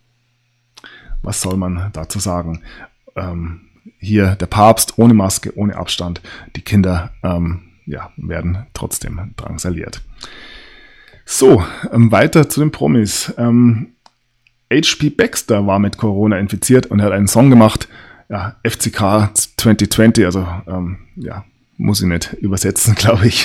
was soll man dazu sagen? Hier der Papst ohne Maske, ohne Abstand, die Kinder werden trotzdem drangsaliert. So, weiter zu den Promis. H.P. Baxter war mit Corona infiziert und hat einen Song gemacht, FCK 2020, also muss ich nicht übersetzen, glaube ich.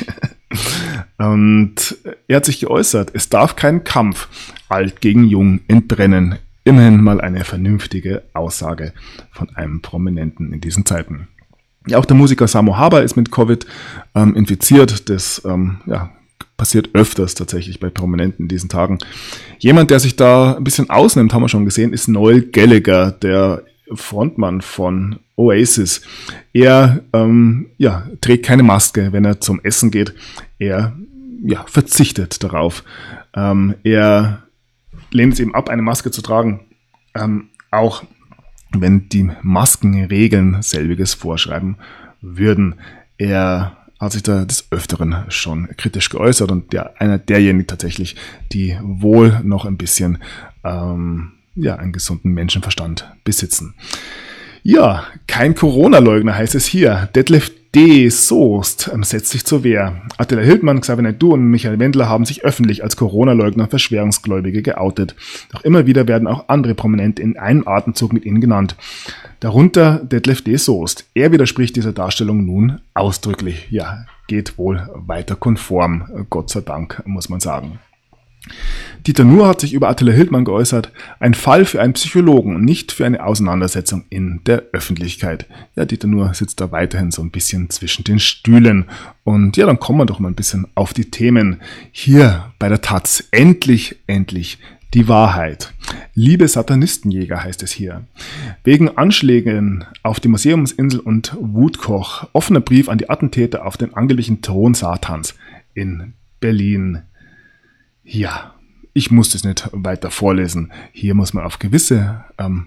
Und er hat sich geäußert, es darf kein Kampf alt gegen jung entbrennen. Immerhin mal eine vernünftige Aussage von einem Prominenten in diesen Zeiten. Ja, auch der Musiker Samo Haber ist mit Covid infiziert. Das passiert öfters tatsächlich bei Prominenten in diesen Tagen. Jemand, der sich da ein bisschen ausnimmt, haben wir schon gesehen, ist Noel Gallagher, der Frontmann von Oasis. Er trägt keine Maske, wenn er zum Essen geht. Er verzichtet darauf. Er lehnt es eben ab, eine Maske zu tragen, auch wenn die Maskenregeln selbiges vorschreiben würden. Er hat sich da des Öfteren schon kritisch geäußert und einer derjenigen tatsächlich, die wohl noch ein bisschen einen gesunden Menschenverstand besitzen. Ja, kein Corona-Leugner heißt es hier. Detlef AfD Soest setzt sich zur Wehr. Attila Hildmann, Xavier Naidoo und Michael Wendler haben sich öffentlich als Corona-Leugner und Verschwörungsgläubige geoutet. Doch immer wieder werden auch andere Prominente in einem Atemzug mit ihnen genannt. Darunter Detlef D. Soest. Er widerspricht dieser Darstellung nun ausdrücklich. Ja, geht wohl weiter konform, Gott sei Dank, muss man sagen. Dieter Nuhr hat sich über Attila Hildmann geäußert, ein Fall für einen Psychologen und nicht für eine Auseinandersetzung in der Öffentlichkeit. Ja, Dieter Nuhr sitzt da weiterhin so ein bisschen zwischen den Stühlen. Und ja, dann kommen wir doch mal ein bisschen auf die Themen. Hier bei der Taz. Endlich die Wahrheit. Liebe Satanistenjäger heißt es hier. Wegen Anschlägen auf die Museumsinsel und Wutkoch. Offener Brief an die Attentäter auf den angeblichen Thron Satans in Berlin. Ja, ich muss das nicht weiter vorlesen. Hier muss man auf gewisse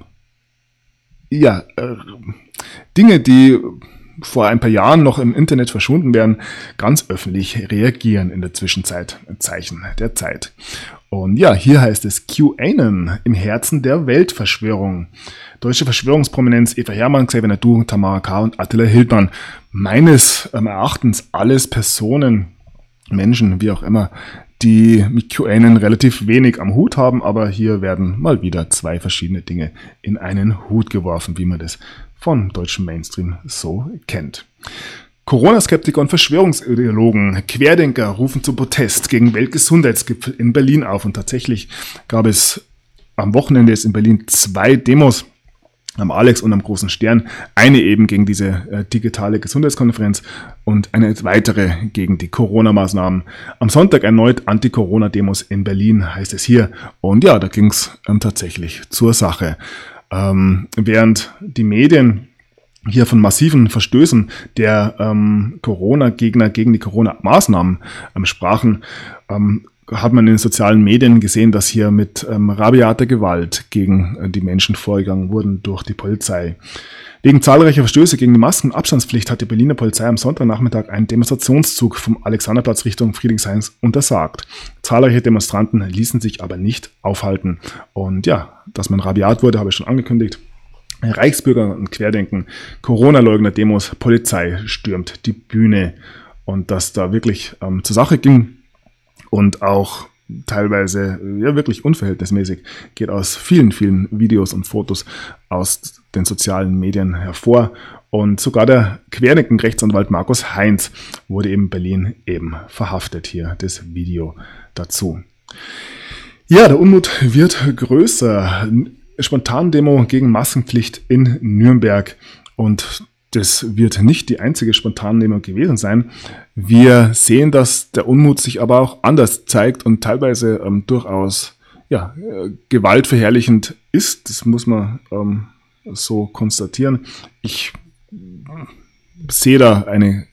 Dinge, die vor ein paar Jahren noch im Internet verschwunden wären, ganz öffentlich reagieren in der Zwischenzeit. Zeichen der Zeit. Und ja, hier heißt es QAnon im Herzen der Weltverschwörung. Deutsche Verschwörungsprominenz Eva Herrmann, Xavier Naidoo, Tamara K. und Attila Hildmann. Meines Erachtens alles Personen, Menschen, wie auch immer, die mit QAnon relativ wenig am Hut haben, aber hier werden mal wieder zwei verschiedene Dinge in einen Hut geworfen, wie man das von deutschem Mainstream so kennt. Corona-Skeptiker und Verschwörungsideologen, Querdenker rufen zum Protest gegen Weltgesundheitsgipfel in Berlin auf. Und tatsächlich gab es am Wochenende in Berlin 2 Demos, am Alex und am Großen Stern. Eine eben gegen diese digitale Gesundheitskonferenz und eine weitere gegen die Corona-Maßnahmen. Am Sonntag erneut Anti-Corona-Demos in Berlin, heißt es hier. Und ja, da ging es tatsächlich zur Sache. Während die Medien hier von massiven Verstößen der Corona-Gegner gegen die Corona-Maßnahmen sprachen, hat man in den sozialen Medien gesehen, dass hier mit rabiater Gewalt gegen die Menschen vorgegangen wurden durch die Polizei. Wegen zahlreicher Verstöße gegen die Masken- und Abstandspflicht hat die Berliner Polizei am Sonntagnachmittag einen Demonstrationszug vom Alexanderplatz Richtung Friedrichshain untersagt. Zahlreiche Demonstranten ließen sich aber nicht aufhalten. Und ja, dass man rabiat wurde, habe ich schon angekündigt. Reichsbürger und Querdenken, Corona-Leugner-Demos, Polizei stürmt die Bühne. Und dass da wirklich zur Sache ging und auch teilweise ja wirklich unverhältnismäßig, geht aus vielen Videos und Fotos aus den sozialen Medien hervor. Und sogar der Querdenken-Rechtsanwalt Markus Heinz wurde in Berlin eben verhaftet. Hier das Video dazu. Ja, der Unmut wird größer. Spontandemo gegen Maskenpflicht in Nürnberg. Und das wird nicht die einzige Spontandemo gewesen sein. Wir sehen, dass der Unmut sich aber auch anders zeigt und teilweise durchaus gewaltverherrlichend ist. Das muss man so konstatieren. Ich sehe da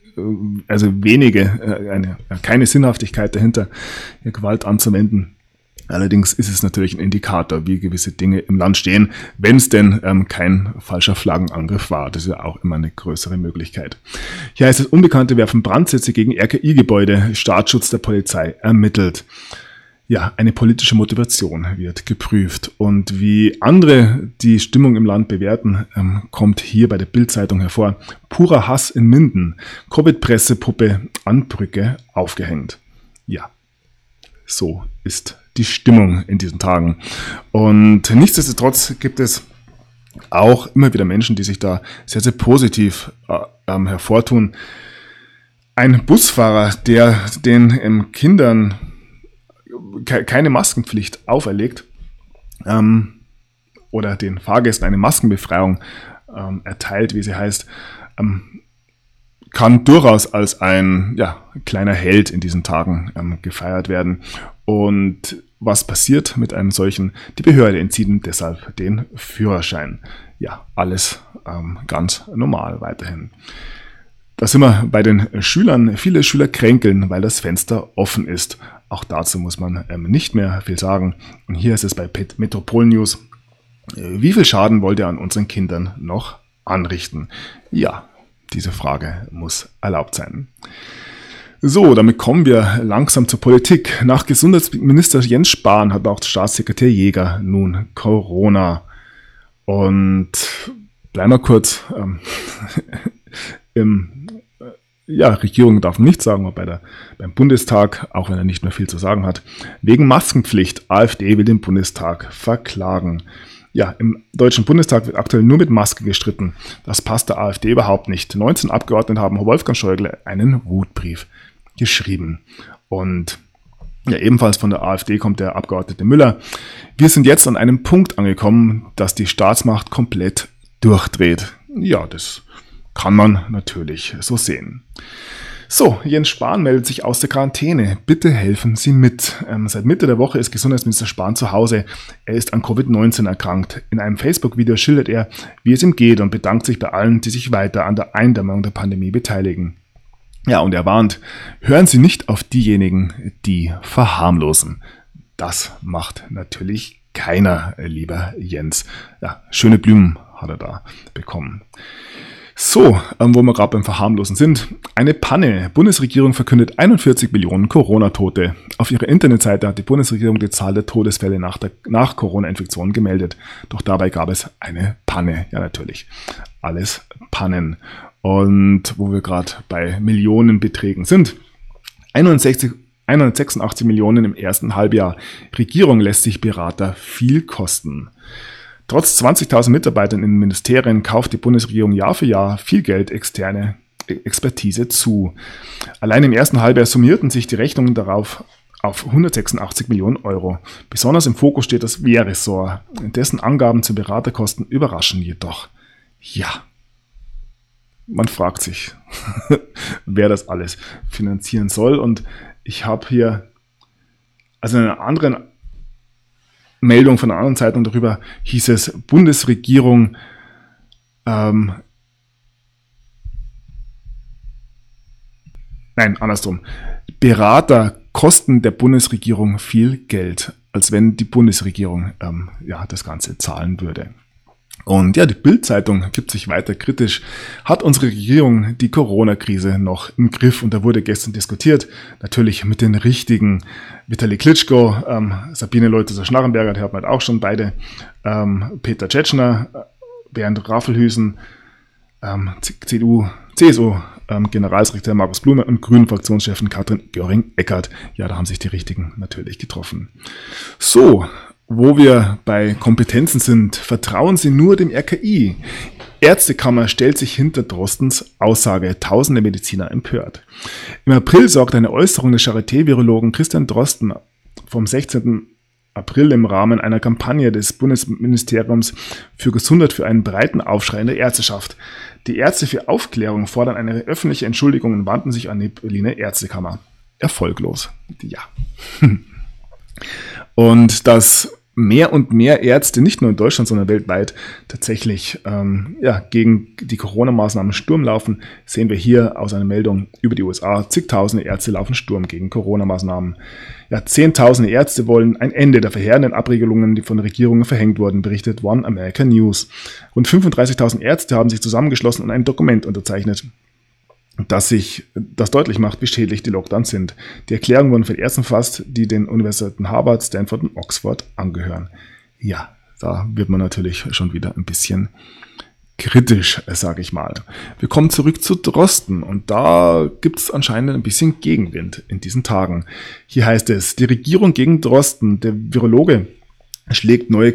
keine Sinnhaftigkeit dahinter, hier Gewalt anzuwenden. Allerdings ist es natürlich ein Indikator, wie gewisse Dinge im Land stehen, wenn es denn kein falscher Flaggenangriff war. Das ist ja auch immer eine größere Möglichkeit. Hier heißt es, Unbekannte werfen Brandsätze gegen RKI-Gebäude, Staatsschutz der Polizei ermittelt. Ja, eine politische Motivation wird geprüft. Und wie andere die Stimmung im Land bewerten, kommt hier bei der Bild-Zeitung hervor. Purer Hass in Minden, Covid-Pressepuppe an Brücke aufgehängt. Ja, so ist die Stimmung in diesen Tagen. Und nichtsdestotrotz gibt es auch immer wieder Menschen, die sich da sehr, sehr positiv hervortun. Ein Busfahrer, der den Kindern keine Maskenpflicht auferlegt oder den Fahrgästen eine Maskenbefreiung erteilt, wie sie heißt, kann durchaus als ein kleiner Held in diesen Tagen gefeiert werden. Und was passiert mit einem solchen? Die Behörde entzieht ihm deshalb den Führerschein. Ja, alles ganz normal weiterhin. Da sind wir bei den Schülern. Viele Schüler kränkeln, weil das Fenster offen ist. Auch dazu muss man nicht mehr viel sagen. Und hier ist es bei Metropol News. Wie viel Schaden wollt ihr an unseren Kindern noch anrichten? Ja, diese Frage muss erlaubt sein. So, damit kommen wir langsam zur Politik. Nach Gesundheitsminister Jens Spahn hat auch Staatssekretär Jäger nun Corona. Und bleiben wir kurz im Regierung darf nicht sagen, aber beim Bundestag, auch wenn er nicht mehr viel zu sagen hat, wegen Maskenpflicht. AfD will den Bundestag verklagen. Ja, im Deutschen Bundestag wird aktuell nur mit Maske gestritten. Das passt der AfD überhaupt nicht. 19 Abgeordnete haben Wolfgang Schäuble einen Wutbrief geschrieben. Und ja, ebenfalls von der AfD kommt der Abgeordnete Müller. Wir sind jetzt an einem Punkt angekommen, dass die Staatsmacht komplett durchdreht. Ja, das kann man natürlich so sehen. So, Jens Spahn meldet sich aus der Quarantäne. Bitte helfen Sie mit. Seit Mitte der Woche ist Gesundheitsminister Spahn zu Hause. Er ist an Covid-19 erkrankt. In einem Facebook-Video schildert er, wie es ihm geht und bedankt sich bei allen, die sich weiter an der Eindämmung der Pandemie beteiligen. Ja, und er warnt, hören Sie nicht auf diejenigen, die verharmlosen. Das macht natürlich keiner, lieber Jens. Ja, schöne Blumen hat er da bekommen. So, wo wir gerade beim Verharmlosen sind. Eine Panne. Bundesregierung verkündet 41 Millionen Corona-Tote. Auf ihrer Internetseite hat die Bundesregierung die Zahl der Todesfälle nach Corona-Infektionen gemeldet. Doch dabei gab es eine Panne. Ja, natürlich. Alles Pannen. Und wo wir gerade bei Millionenbeträgen sind. 186 Millionen im ersten Halbjahr. Regierung lässt sich Berater viel kosten. Trotz 20.000 Mitarbeitern in den Ministerien kauft die Bundesregierung Jahr für Jahr viel Geld externe Expertise zu. Allein im ersten Halbjahr summierten sich die Rechnungen darauf auf 186 Millionen Euro. Besonders im Fokus steht das Wehrressort. Dessen Angaben zu Beraterkosten überraschen jedoch. Ja, man fragt sich, wer das alles finanzieren soll. Und ich habe hier also eine andere Meldung von einer anderen Zeitung darüber, hieß es, Bundesregierung andersrum. Berater kosten der Bundesregierung viel Geld, als wenn die Bundesregierung das Ganze zahlen würde. Und ja, die Bild-Zeitung gibt sich weiter kritisch. Hat unsere Regierung die Corona-Krise noch im Griff? Und da wurde gestern diskutiert, natürlich mit den richtigen Vitali Klitschko, Sabine Leutherer-Schnarrenberger, die hat man auch schon beide, Peter Tschetschner, Bernd Raffelhüsen, CSU, Generalsekretär Markus Blume und Grünen-Fraktionschefin Katrin Göring-Eckardt. Ja, da haben sich die Richtigen natürlich getroffen. So, wo wir bei Kompetenzen sind, vertrauen Sie nur dem RKI. Ärztekammer stellt sich hinter Drostens Aussage, tausende Mediziner empört. Im April sorgt eine Äußerung des Charité-Virologen Christian Drosten vom 16. April im Rahmen einer Kampagne des Bundesministeriums für Gesundheit für einen breiten Aufschrei in der Ärzteschaft. Die Ärzte für Aufklärung fordern eine öffentliche Entschuldigung und wandten sich an die Berliner Ärztekammer. Erfolglos. Ja. Und dass mehr und mehr Ärzte, nicht nur in Deutschland, sondern weltweit, tatsächlich gegen die Corona-Maßnahmen Sturm laufen, sehen wir hier aus einer Meldung über die USA. Zigtausende Ärzte laufen Sturm gegen Corona-Maßnahmen. Ja, Zehntausende Ärzte wollen ein Ende der verheerenden Abregelungen, die von Regierungen verhängt wurden, berichtet One America News. Rund 35.000 Ärzte haben sich zusammengeschlossen und ein Dokument unterzeichnet, das deutlich macht, wie schädlich die Lockdowns sind. Die Erklärungen wurden von Ärzten verfasst, die den Universitäten Harvard, Stanford und Oxford angehören. Ja, da wird man natürlich schon wieder ein bisschen kritisch, sage ich mal. Wir kommen zurück zu Drosten und da gibt es anscheinend ein bisschen Gegenwind in diesen Tagen. Hier heißt es, die Regierung gegen Drosten, der Virologe, schlägt neue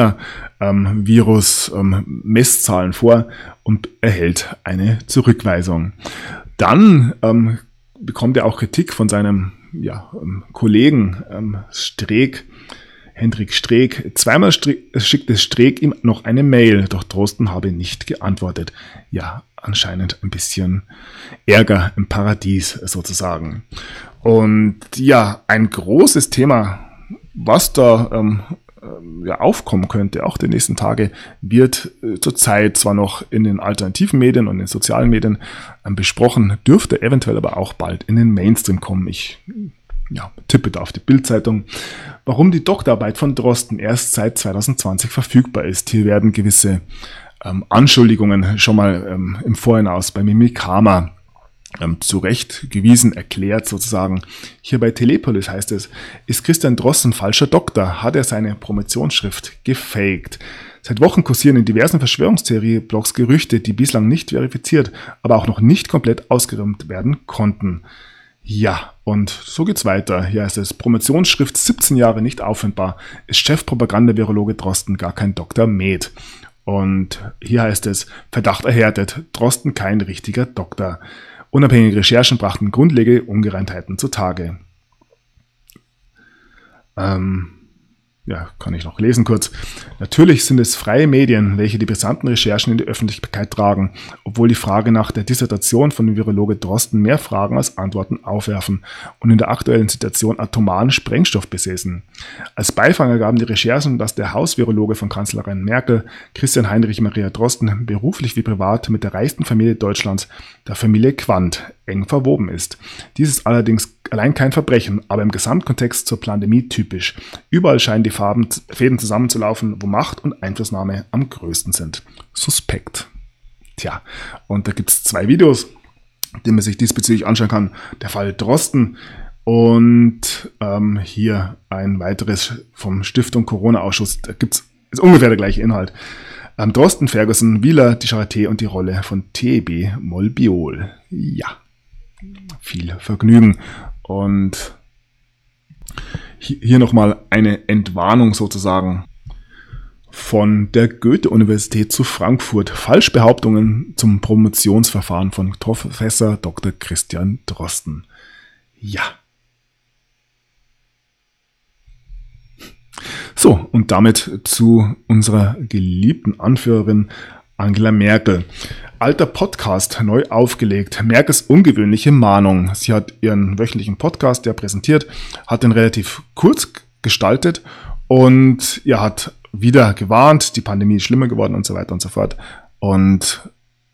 Corona-Virus-Messzahlen vor und erhält eine Zurückweisung. Dann bekommt er auch Kritik von seinem Kollegen Hendrik Streeck. Zweimal schickte Streeck ihm noch eine Mail, doch Drosten habe nicht geantwortet. Ja, anscheinend ein bisschen Ärger im Paradies sozusagen. Und ja, ein großes Thema, was da aufkommen könnte, auch die nächsten Tage, wird zurzeit zwar noch in den alternativen Medien und in den sozialen Medien besprochen, dürfte eventuell aber auch bald in den Mainstream kommen. Ich tippe da auf die Bild-Zeitung. Warum die Doktorarbeit von Drosten erst seit 2020 verfügbar ist. Hier werden gewisse Anschuldigungen schon mal im Vorhinaus bei Mimikama zurechtgewiesen, erklärt sozusagen. Hier bei Telepolis heißt es, ist Christian Drosten falscher Doktor? Hat er seine Promotionsschrift gefaked? Seit Wochen kursieren in diversen Verschwörungstheorie-Blogs Gerüchte, die bislang nicht verifiziert, aber auch noch nicht komplett ausgeräumt werden konnten. Ja, und so geht's weiter. Hier heißt es, Promotionsschrift 17 Jahre nicht auffindbar, ist Chefpropaganda-Virologe Drosten gar kein Dr. Med. Und hier heißt es, Verdacht erhärtet, Drosten kein richtiger Doktor. Unabhängige Recherchen brachten grundlegende Ungereimtheiten zutage. Ja, kann ich noch lesen kurz. Natürlich sind es freie Medien, welche die brisanten Recherchen in die Öffentlichkeit tragen, obwohl die Frage nach der Dissertation von Virologe Drosten mehr Fragen als Antworten aufwerfen und in der aktuellen Situation atomaren Sprengstoff besäßen. Als Beifang gaben die Recherchen, dass der Hausvirologe von Kanzlerin Merkel, Christian Heinrich Maria Drosten, beruflich wie privat mit der reichsten Familie Deutschlands, der Familie Quandt, eng verwoben ist. Dies ist allerdings allein kein Verbrechen, aber im Gesamtkontext zur Pandemie typisch. Überall scheinen die Fäden zusammenzulaufen, wo Macht und Einflussnahme am größten sind. Suspekt. Tja, und da gibt es 2 Videos, die man sich diesbezüglich anschauen kann. Der Fall Drosten und hier ein weiteres vom Stiftung Corona-Ausschuss. Da ist ungefähr der gleiche Inhalt. Drosten, Ferguson, Wieler, die Charité und die Rolle von TB Molbiol. Ja, viel Vergnügen. Und hier nochmal eine Entwarnung sozusagen von der Goethe-Universität zu Frankfurt. Falschbehauptungen zum Promotionsverfahren von Professor Dr. Christian Drosten. Ja. So, und damit zu unserer geliebten Anführerin Angela Merkel. Alter Podcast, neu aufgelegt. Merkels ungewöhnliche Mahnung. Sie hat ihren wöchentlichen Podcast, der präsentiert, hat den relativ kurz gestaltet und hat wieder gewarnt, die Pandemie ist schlimmer geworden und so weiter und so fort. Und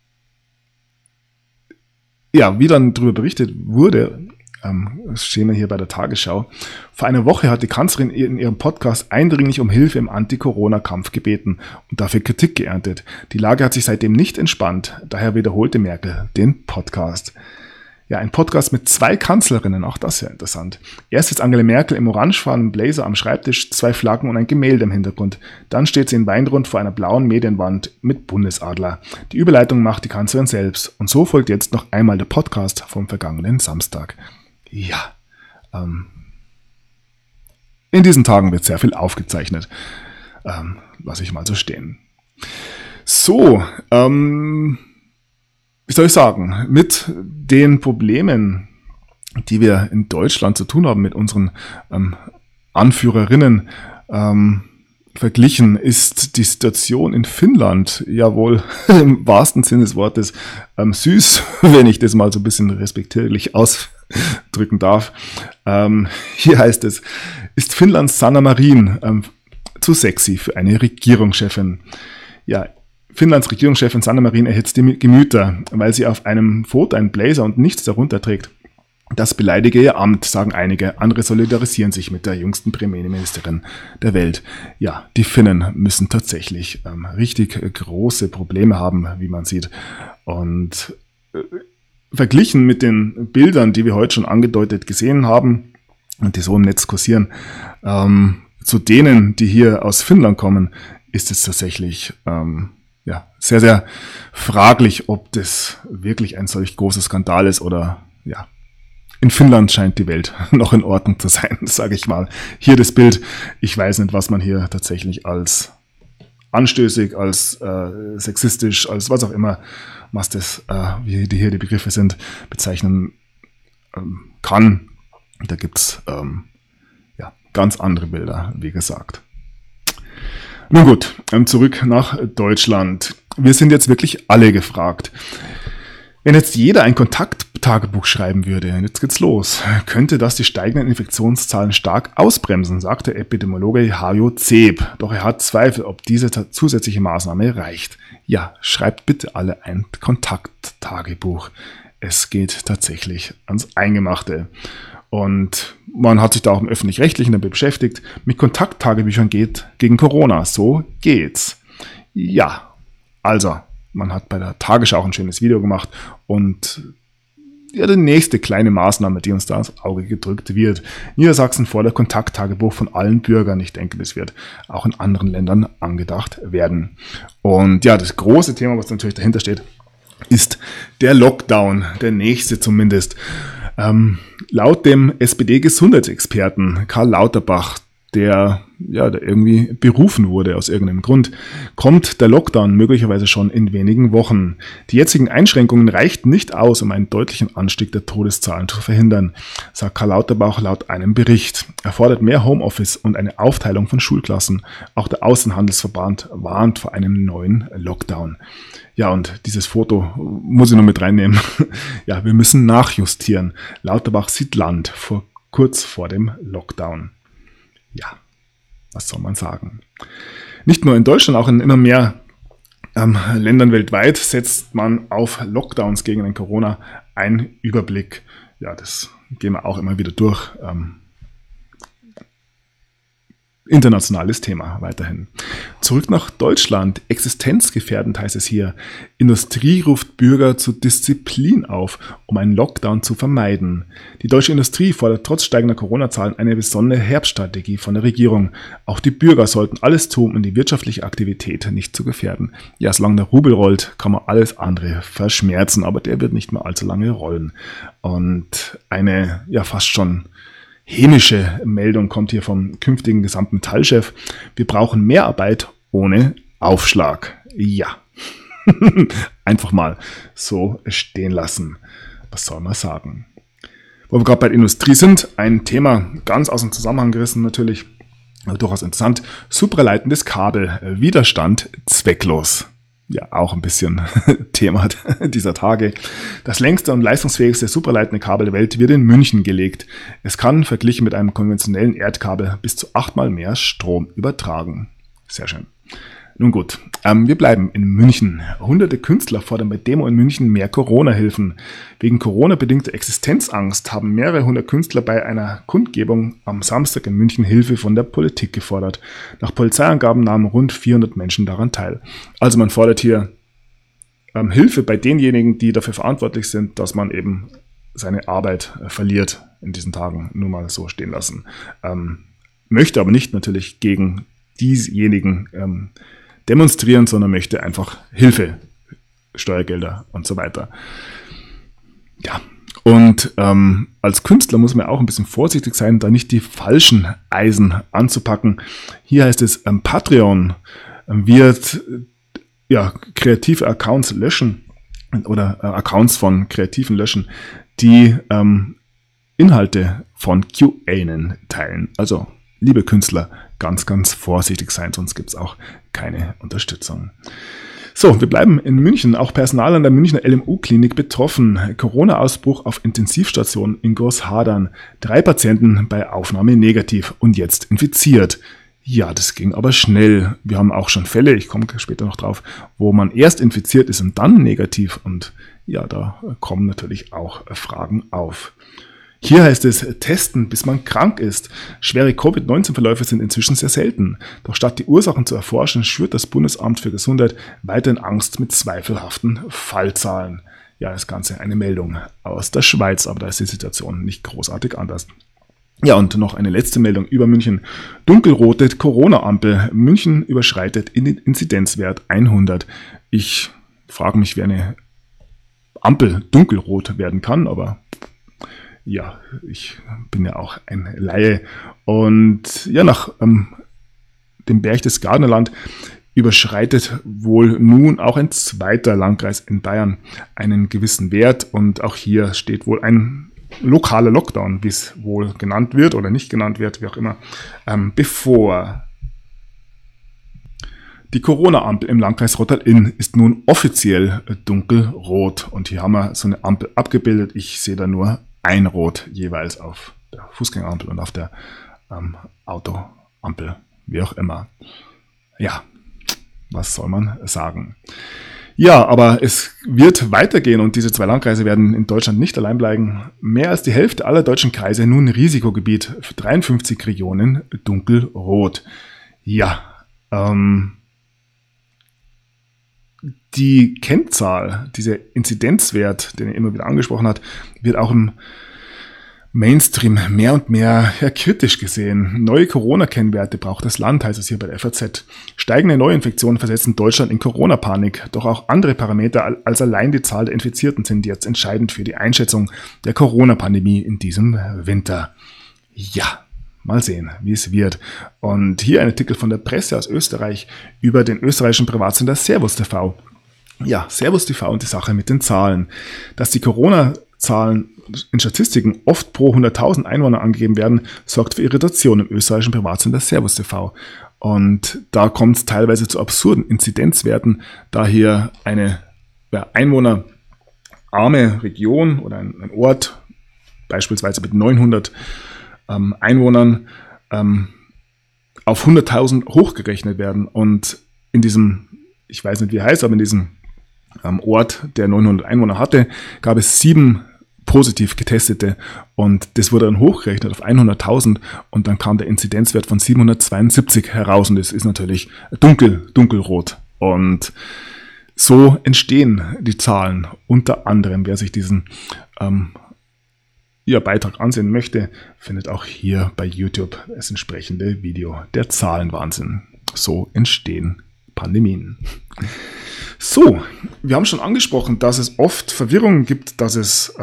ja, wie dann darüber berichtet wurde, das stehen wir hier bei der Tagesschau. Vor einer Woche hat die Kanzlerin in ihrem Podcast eindringlich um Hilfe im Anti-Corona-Kampf gebeten und dafür Kritik geerntet. Die Lage hat sich seitdem nicht entspannt, daher wiederholte Merkel den Podcast. Ja, ein Podcast mit 2 Kanzlerinnen, auch das ist ja interessant. Erst sitzt Angela Merkel im orangefarbenen Blazer am Schreibtisch, 2 Flaggen und ein Gemälde im Hintergrund. Dann steht sie in Weinrund vor einer blauen Medienwand mit Bundesadler. Die Überleitung macht die Kanzlerin selbst. Und so folgt jetzt noch einmal der Podcast vom vergangenen Samstag. Ja, in diesen Tagen wird sehr viel aufgezeichnet. Lasse ich mal so stehen. So, wie soll ich sagen, mit den Problemen, die wir in Deutschland zu tun haben, mit unseren Anführerinnen, verglichen ist die Situation in Finnland ja wohl im wahrsten Sinne des Wortes süß, wenn ich das mal so ein bisschen respektierlich ausdrücken darf. Hier heißt es, ist Finnlands Sanna Marin zu sexy für eine Regierungschefin? Ja, Finnlands Regierungschefin Sanna Marin erhitzt die Gemüter, weil sie auf einem Foto einen Blazer und nichts darunter trägt. Das beleidige ihr Amt, sagen einige. Andere solidarisieren sich mit der jüngsten Premierministerin der Welt. Ja, die Finnen müssen tatsächlich richtig große Probleme haben, wie man sieht. Und verglichen mit den Bildern, die wir heute schon angedeutet gesehen haben und die so im Netz kursieren, zu denen, die hier aus Finnland kommen, ist es tatsächlich sehr, sehr fraglich, ob das wirklich ein solch großer Skandal ist oder ja. In Finnland scheint die Welt noch in Ordnung zu sein, sage ich mal. Hier das Bild, ich weiß nicht, was man hier tatsächlich als anstößig, als sexistisch, als was auch immer, was das, wie hier die Begriffe sind, bezeichnen kann. Da gibt's ganz andere Bilder, wie gesagt. Nun gut, zurück nach Deutschland. Wir sind jetzt wirklich alle gefragt. Wenn jetzt jeder ein Kontakttagebuch schreiben würde, jetzt geht's los, könnte das die steigenden Infektionszahlen stark ausbremsen, sagt der Epidemiologe Hajo Zeb. Doch er hat Zweifel, ob diese zusätzliche Maßnahme reicht. Ja, schreibt bitte alle ein Kontakttagebuch. Es geht tatsächlich ans Eingemachte. Und man hat sich da auch im Öffentlich-Rechtlichen damit beschäftigt. Mit Kontakttagebüchern geht gegen Corona. So geht's. Ja, also, man hat bei der Tagesschau auch ein schönes Video gemacht und ja die nächste kleine Maßnahme, die uns da ins Auge gedrückt wird. Niedersachsen fordert Kontakttagebuch von allen Bürgern. Ich denke, das wird auch in anderen Ländern angedacht werden. Und ja, das große Thema, was natürlich dahinter steht, ist der Lockdown, der nächste zumindest. Laut dem SPD-Gesundheitsexperten Karl Lauterbach, der irgendwie berufen wurde aus irgendeinem Grund, kommt der Lockdown möglicherweise schon in wenigen Wochen. Die jetzigen Einschränkungen reichten nicht aus, um einen deutlichen Anstieg der Todeszahlen zu verhindern, sagt Karl Lauterbach laut einem Bericht. Er fordert mehr Homeoffice und eine Aufteilung von Schulklassen. Auch der Außenhandelsverband warnt vor einem neuen Lockdown. Ja, und dieses Foto muss ich noch mit reinnehmen. Ja, wir müssen nachjustieren. Lauterbach sieht Land kurz vor dem Lockdown. Ja, was soll man sagen? Nicht nur in Deutschland, auch in immer mehr Ländern weltweit setzt man auf Lockdowns gegen den Corona. Ein Überblick. Ja, das gehen wir auch immer wieder durch. Internationales Thema weiterhin. Zurück nach Deutschland. Existenzgefährdend heißt es hier. Industrie ruft Bürger zur Disziplin auf, um einen Lockdown zu vermeiden. Die deutsche Industrie fordert trotz steigender Corona-Zahlen eine besondere Herbststrategie von der Regierung. Auch die Bürger sollten alles tun, um die wirtschaftliche Aktivität nicht zu gefährden. Ja, solange der Rubel rollt, kann man alles andere verschmerzen, aber der wird nicht mehr allzu lange rollen. Und eine, fast schon hämische Meldung kommt hier vom künftigen Gesamtmetallchef. Wir brauchen mehr Arbeit ohne Aufschlag. Ja, einfach mal so stehen lassen. Was soll man sagen? Wo wir gerade bei der Industrie sind, ein Thema ganz aus dem Zusammenhang gerissen natürlich, aber durchaus interessant. Supraleitendes Kabel, Widerstand zwecklos. Ja, auch ein bisschen Thema dieser Tage. Das längste und leistungsfähigste supraleitende Kabel der Welt wird in München gelegt. Es kann verglichen mit einem konventionellen Erdkabel bis zu 8-mal mehr Strom übertragen. Sehr schön. Nun gut, wir bleiben in München. Hunderte Künstler fordern bei Demo in München mehr Corona-Hilfen. Wegen Corona-bedingter Existenzangst haben mehrere hundert Künstler bei einer Kundgebung am Samstag in München Hilfe von der Politik gefordert. Nach Polizeiangaben nahmen rund 400 Menschen daran teil. Also man fordert hier Hilfe bei denjenigen, die dafür verantwortlich sind, dass man eben seine Arbeit verliert in diesen Tagen. Nur mal so stehen lassen. Möchte aber nicht natürlich gegen diejenigen demonstrieren, sondern möchte einfach Hilfe, Steuergelder und so weiter. Ja, und als Künstler muss man auch ein bisschen vorsichtig sein, da nicht die falschen Eisen anzupacken. Hier heißt es, Patreon wird kreative Accounts löschen oder Accounts von Kreativen löschen, die Inhalte von QAnon teilen. Also, liebe Künstler, ganz, ganz vorsichtig sein, sonst gibt es auch keine Unterstützung. So, wir bleiben in München. Auch Personal an der Münchner LMU-Klinik betroffen. Corona-Ausbruch auf Intensivstation in Großhadern. 3 Patienten bei Aufnahme negativ und jetzt infiziert. Ja, das ging aber schnell. Wir haben auch schon Fälle, ich komme später noch drauf, wo man erst infiziert ist und dann negativ. Und ja, da kommen natürlich auch Fragen auf. Hier heißt es, testen, bis man krank ist. Schwere Covid-19-Verläufe sind inzwischen sehr selten. Doch statt die Ursachen zu erforschen, schürt das Bundesamt für Gesundheit weiterhin Angst mit zweifelhaften Fallzahlen. Ja, das Ganze eine Meldung aus der Schweiz, aber da ist die Situation nicht großartig anders. Ja, und noch eine letzte Meldung über München. Dunkelrote Corona-Ampel. München überschreitet in den Inzidenzwert 100. Ich frage mich, wie eine Ampel dunkelrot werden kann, aber ja, ich bin ja auch ein Laie. Und ja, nach dem Berchtesgadener Land überschreitet wohl nun auch ein zweiter Landkreis in Bayern einen gewissen Wert. Und auch hier steht wohl ein lokaler Lockdown, wie es wohl genannt wird oder nicht genannt wird, wie auch immer, bevor. Die Corona-Ampel im Landkreis Rottal-Inn ist nun offiziell dunkelrot. Und hier haben wir so eine Ampel abgebildet. Ich sehe da nur ein Rot jeweils auf der Fußgängerampel und auf der Autoampel, wie auch immer. Ja, was soll man sagen? Ja, aber es wird weitergehen und diese 2 Landkreise werden in Deutschland nicht allein bleiben. Mehr als die Hälfte aller deutschen Kreise nun Risikogebiet, für 53 Regionen dunkelrot. Ja, die Kennzahl, dieser Inzidenzwert, den er immer wieder angesprochen hat, wird auch im Mainstream mehr und mehr kritisch gesehen. Neue Corona-Kennwerte braucht das Land, heißt es hier bei der FAZ. Steigende Neuinfektionen versetzen Deutschland in Corona-Panik. Doch auch andere Parameter als allein die Zahl der Infizierten sind jetzt entscheidend für die Einschätzung der Corona-Pandemie in diesem Winter. Ja, mal sehen, wie es wird. Und hier ein Artikel von der Presse aus Österreich über den österreichischen Privatsender Servus TV. Ja, Servus TV und die Sache mit den Zahlen. Dass die Corona-Zahlen in Statistiken oft pro 100.000 Einwohner angegeben werden, sorgt für Irritation im österreichischen Privatsender Servus TV. Und da kommt es teilweise zu absurden Inzidenzwerten, da hier eine einwohnerarme Region oder ein Ort, beispielsweise mit 900 Einwohnern, auf 100.000 hochgerechnet werden. Und in diesem, ich weiß nicht wie er heißt, aber in diesem Ort, der 900 Einwohner hatte, gab es 7 positiv getestete und das wurde dann hochgerechnet auf 100.000 und dann kam der Inzidenzwert von 772 heraus und das ist natürlich dunkelrot. Und so entstehen die Zahlen. Unter anderem, wer sich diesen Beitrag ansehen möchte, findet auch hier bei YouTube das entsprechende Video. Der Zahlenwahnsinn. So entstehen Pandemien. So, wir haben schon angesprochen, dass es oft Verwirrung gibt, dass es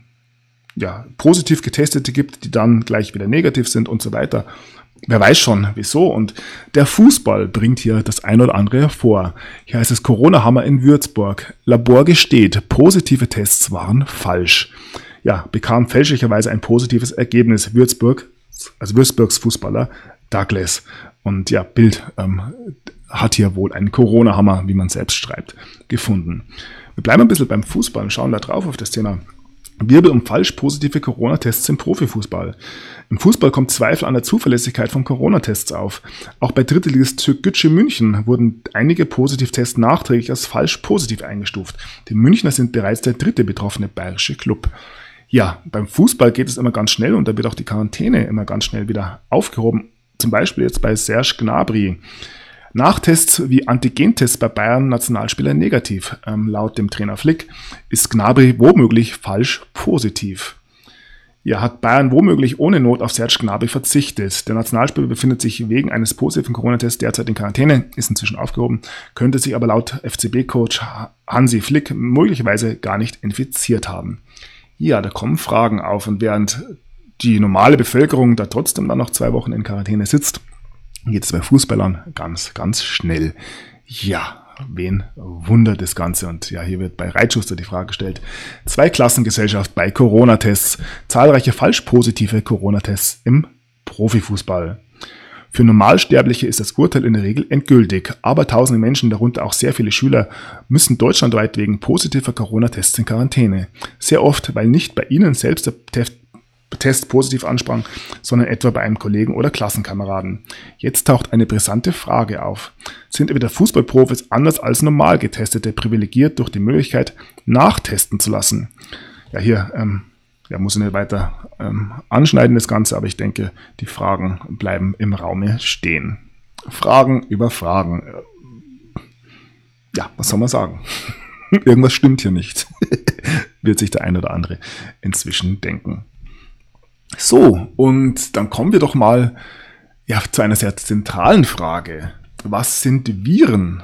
positiv Getestete gibt, die dann gleich wieder negativ sind und so weiter. Wer weiß schon, wieso. Und der Fußball bringt hier das ein oder andere hervor. Hier heißt es Corona-Hammer in Würzburg. Labor gesteht, positive Tests waren falsch. Ja, bekam fälschlicherweise ein positives Ergebnis. Würzburgs Fußballer Douglas. Und ja, Bild hat hier wohl einen Corona-Hammer, wie man selbst schreibt, gefunden. Wir bleiben ein bisschen beim Fußball und schauen da drauf auf das Thema Wirbel um falsch positive Corona-Tests im Profifußball. Im Fußball kommt Zweifel an der Zuverlässigkeit von Corona-Tests auf. Auch bei Drittligist Türkgücü München wurden einige Positivtests nachträglich als falsch positiv eingestuft. Die Münchner sind bereits der 3. betroffene bayerische Club. Ja, beim Fußball geht es immer ganz schnell und da wird auch die Quarantäne immer ganz schnell wieder aufgehoben. Zum Beispiel jetzt bei Serge Gnabry. Nachtests wie Antigentests bei Bayern-Nationalspieler negativ. Laut dem Trainer Flick ist Gnabry womöglich falsch positiv. Ja, hat Bayern womöglich ohne Not auf Serge Gnabry verzichtet. Der Nationalspieler befindet sich wegen eines positiven Corona-Tests derzeit in Quarantäne, ist inzwischen aufgehoben, könnte sich aber laut FCB-Coach Hansi Flick möglicherweise gar nicht infiziert haben. Ja, da kommen Fragen auf und während die normale Bevölkerung da trotzdem dann noch 2 Wochen in Quarantäne sitzt, geht es bei Fußballern ganz, ganz schnell. Ja, wen wundert das Ganze? Und ja, hier wird bei Reitschuster die Frage gestellt. 2-Klassengesellschaft bei Corona-Tests. Zahlreiche falsch positive Corona-Tests im Profifußball. Für Normalsterbliche ist das Urteil in der Regel endgültig, aber tausende Menschen, darunter auch sehr viele Schüler, müssen deutschlandweit wegen positiver Corona-Tests in Quarantäne. Sehr oft, weil nicht bei ihnen selbst der Test positiv ansprang, sondern etwa bei einem Kollegen oder Klassenkameraden. Jetzt taucht eine brisante Frage auf. Sind wieder Fußballprofis anders als normal Getestete privilegiert durch die Möglichkeit, nachtesten zu lassen? Ja, hier muss ich nicht weiter anschneiden das Ganze, aber ich denke, die Fragen bleiben im Raume stehen. Fragen über Fragen. Ja, was soll man sagen? Irgendwas stimmt hier nicht. Wird sich der ein oder andere inzwischen denken. So, und dann kommen wir doch mal zu einer sehr zentralen Frage. Was sind Viren?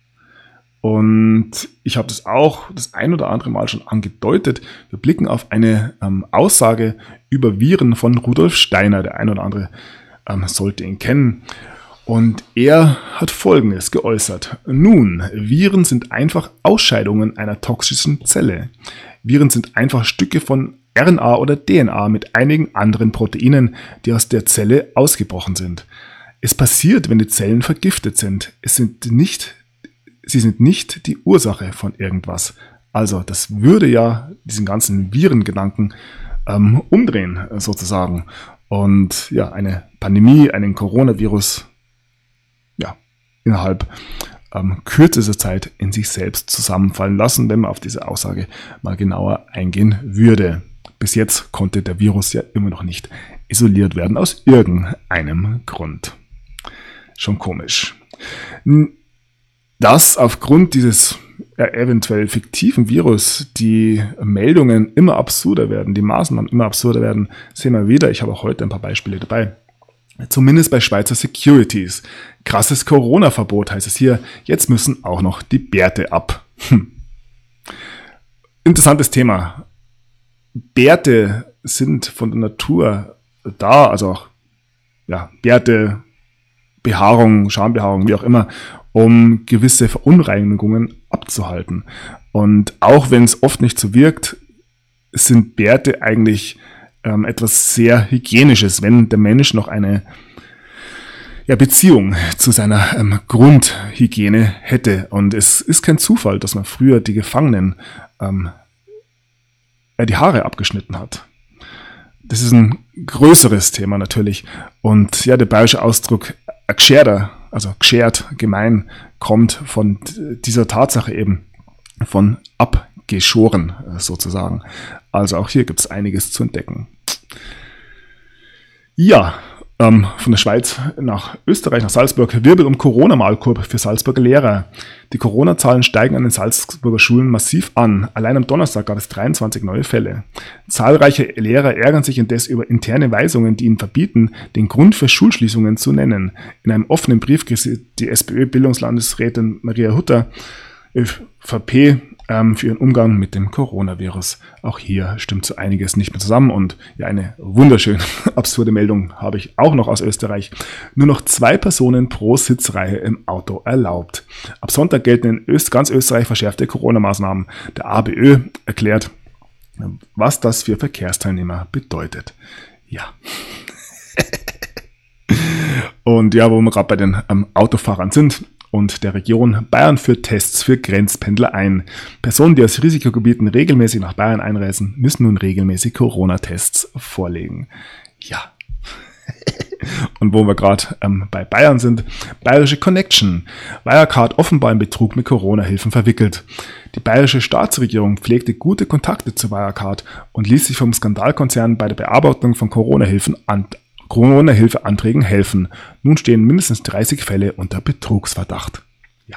Und ich habe das auch das ein oder andere Mal schon angedeutet. Wir blicken auf eine Aussage über Viren von Rudolf Steiner. Der ein oder andere sollte ihn kennen. Und er hat Folgendes geäußert. Nun, Viren sind einfach Ausscheidungen einer toxischen Zelle. Viren sind einfach Stücke von RNA oder DNA mit einigen anderen Proteinen, die aus der Zelle ausgebrochen sind. Es passiert, wenn die Zellen vergiftet sind. Sie sind nicht die Ursache von irgendwas. Also das würde ja diesen ganzen Virengedanken umdrehen sozusagen. Und ja, eine Pandemie, einen Coronavirus, innerhalb kürzester Zeit in sich selbst zusammenfallen lassen, wenn man auf diese Aussage mal genauer eingehen würde. Bis jetzt konnte der Virus ja immer noch nicht isoliert werden, aus irgendeinem Grund. Schon komisch. Das aufgrund dieses eventuell fiktiven Virus die Meldungen immer absurder werden, die Maßnahmen immer absurder werden, sehen wir wieder. Ich habe auch heute ein paar Beispiele dabei. Zumindest bei Schweizer Securities. Krasses Corona-Verbot heißt es hier. Jetzt müssen auch noch die Bärte ab. Interessantes Thema. Bärte sind von der Natur da, also auch Bärte, Behaarung, Schambehaarung, wie auch immer, um gewisse Verunreinigungen abzuhalten. Und auch wenn es oft nicht so wirkt, sind Bärte eigentlich etwas sehr Hygienisches, wenn der Mensch noch eine Beziehung zu seiner Grundhygiene hätte. Und es ist kein Zufall, dass man früher die Gefangenen die Haare abgeschnitten hat. Das ist ein größeres Thema natürlich. Und der bayerische Ausdruck Gscherder, also gschert, gemein, kommt von dieser Tatsache eben, von abgeschoren sozusagen. Also auch hier gibt es einiges zu entdecken. Ja, von der Schweiz nach Österreich, nach Salzburg, Wirbel um Corona-Maulkorb für Salzburger Lehrer. Die Corona-Zahlen steigen an den Salzburger Schulen massiv an. Allein am Donnerstag gab es 23 neue Fälle. Zahlreiche Lehrer ärgern sich indes über interne Weisungen, die ihnen verbieten, den Grund für Schulschließungen zu nennen. In einem offenen Brief kritisiert die SPÖ-Bildungslandesrätin Maria Hutter, ÖVP, für ihren Umgang mit dem Coronavirus. Auch hier stimmt so einiges nicht mehr zusammen und eine wunderschön absurde Meldung habe ich auch noch aus Österreich. Nur noch 2 Personen pro Sitzreihe im Auto erlaubt. Ab Sonntag gelten in ganz Österreich verschärfte Corona-Maßnahmen. Der ABÖ erklärt, was das für Verkehrsteilnehmer bedeutet. Ja. Und wo wir gerade bei den Autofahrern sind und der Region, Bayern führt Tests für Grenzpendler ein. Personen, die aus Risikogebieten regelmäßig nach Bayern einreisen, müssen nun regelmäßig Corona-Tests vorlegen. Ja. Und wo wir gerade bei Bayern sind, Bayerische Connection. Wirecard offenbar in Betrug mit Corona-Hilfen verwickelt. Die bayerische Staatsregierung pflegte gute Kontakte zu Wirecard und ließ sich vom Skandalkonzern bei der Bearbeitung von Corona-Hilfeanträgen helfen. Nun stehen mindestens 30 Fälle unter Betrugsverdacht. Ja.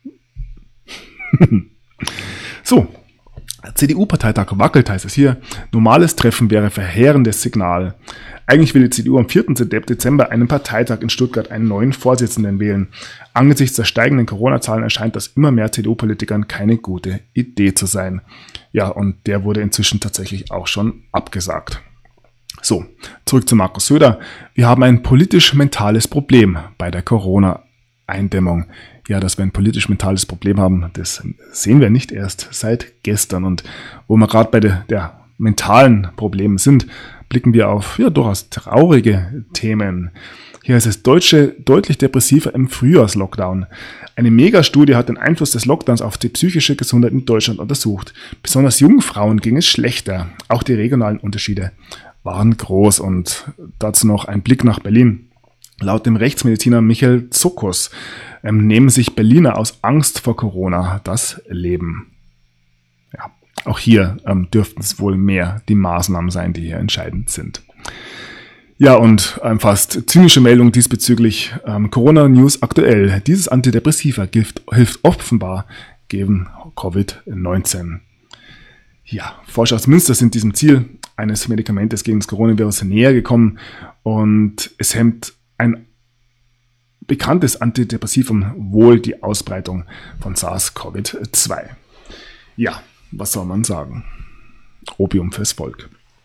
So, CDU-Parteitag wackelt, heißt es hier. Normales Treffen wäre verheerendes Signal. Eigentlich will die CDU am 4. Dezember einen Parteitag in Stuttgart einen neuen Vorsitzenden wählen. Angesichts der steigenden Corona-Zahlen erscheint das immer mehr CDU-Politikern keine gute Idee zu sein. Ja, und der wurde inzwischen tatsächlich auch schon abgesagt. So, zurück zu Markus Söder. Wir haben ein politisch-mentales Problem bei der Corona-Eindämmung. Ja, dass wir ein politisch-mentales Problem haben, das sehen wir nicht erst seit gestern. Und wo wir gerade bei der mentalen Problemen sind, blicken wir auf durchaus traurige Themen. Hier ist es Deutsche deutlich depressiver im Frühjahrslockdown. Eine Megastudie hat den Einfluss des Lockdowns auf die psychische Gesundheit in Deutschland untersucht. Besonders jungen Frauen ging es schlechter. Auch die regionalen Unterschiede waren groß. Und dazu noch ein Blick nach Berlin. Laut dem Rechtsmediziner Michael Zuckers nehmen sich Berliner aus Angst vor Corona das Leben. Ja, auch hier dürften es wohl mehr die Maßnahmen sein, die hier entscheidend sind. Ja, und fast zynische Meldung diesbezüglich. Corona-News aktuell. Dieses Antidepressiva hilft offenbar gegen Covid-19. Ja, Forscher aus Münster sind diesem Ziel eines Medikamentes gegen das Coronavirus näher gekommen und es hemmt ein bekanntes Antidepressivum wohl die Ausbreitung von SARS-CoV-2. Ja, was soll man sagen? Opium fürs Volk.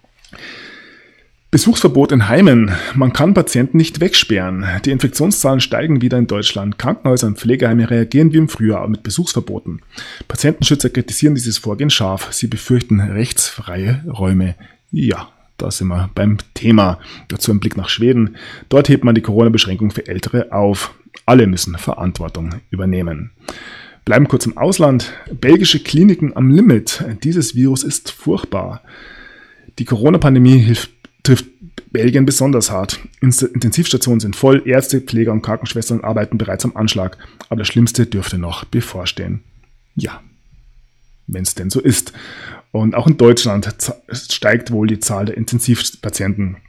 Besuchsverbot in Heimen. Man kann Patienten nicht wegsperren. Die Infektionszahlen steigen wieder in Deutschland. Krankenhäuser und Pflegeheime reagieren wie im Frühjahr mit Besuchsverboten. Patientenschützer kritisieren dieses Vorgehen scharf. Sie befürchten rechtsfreie Räume. Ja, da sind wir beim Thema. Dazu ein Blick nach Schweden. Dort hebt man die Corona-Beschränkung für Ältere auf. Alle müssen Verantwortung übernehmen. Bleiben kurz im Ausland. Belgische Kliniken am Limit. Dieses Virus ist furchtbar. Die Corona-Pandemie trifft Belgien besonders hart. Intensivstationen sind voll, Ärzte, Pfleger und Krankenschwestern arbeiten bereits am Anschlag. Aber das Schlimmste dürfte noch bevorstehen. Ja, wenn es denn so ist. Und auch in Deutschland steigt wohl die Zahl der Intensivpatienten.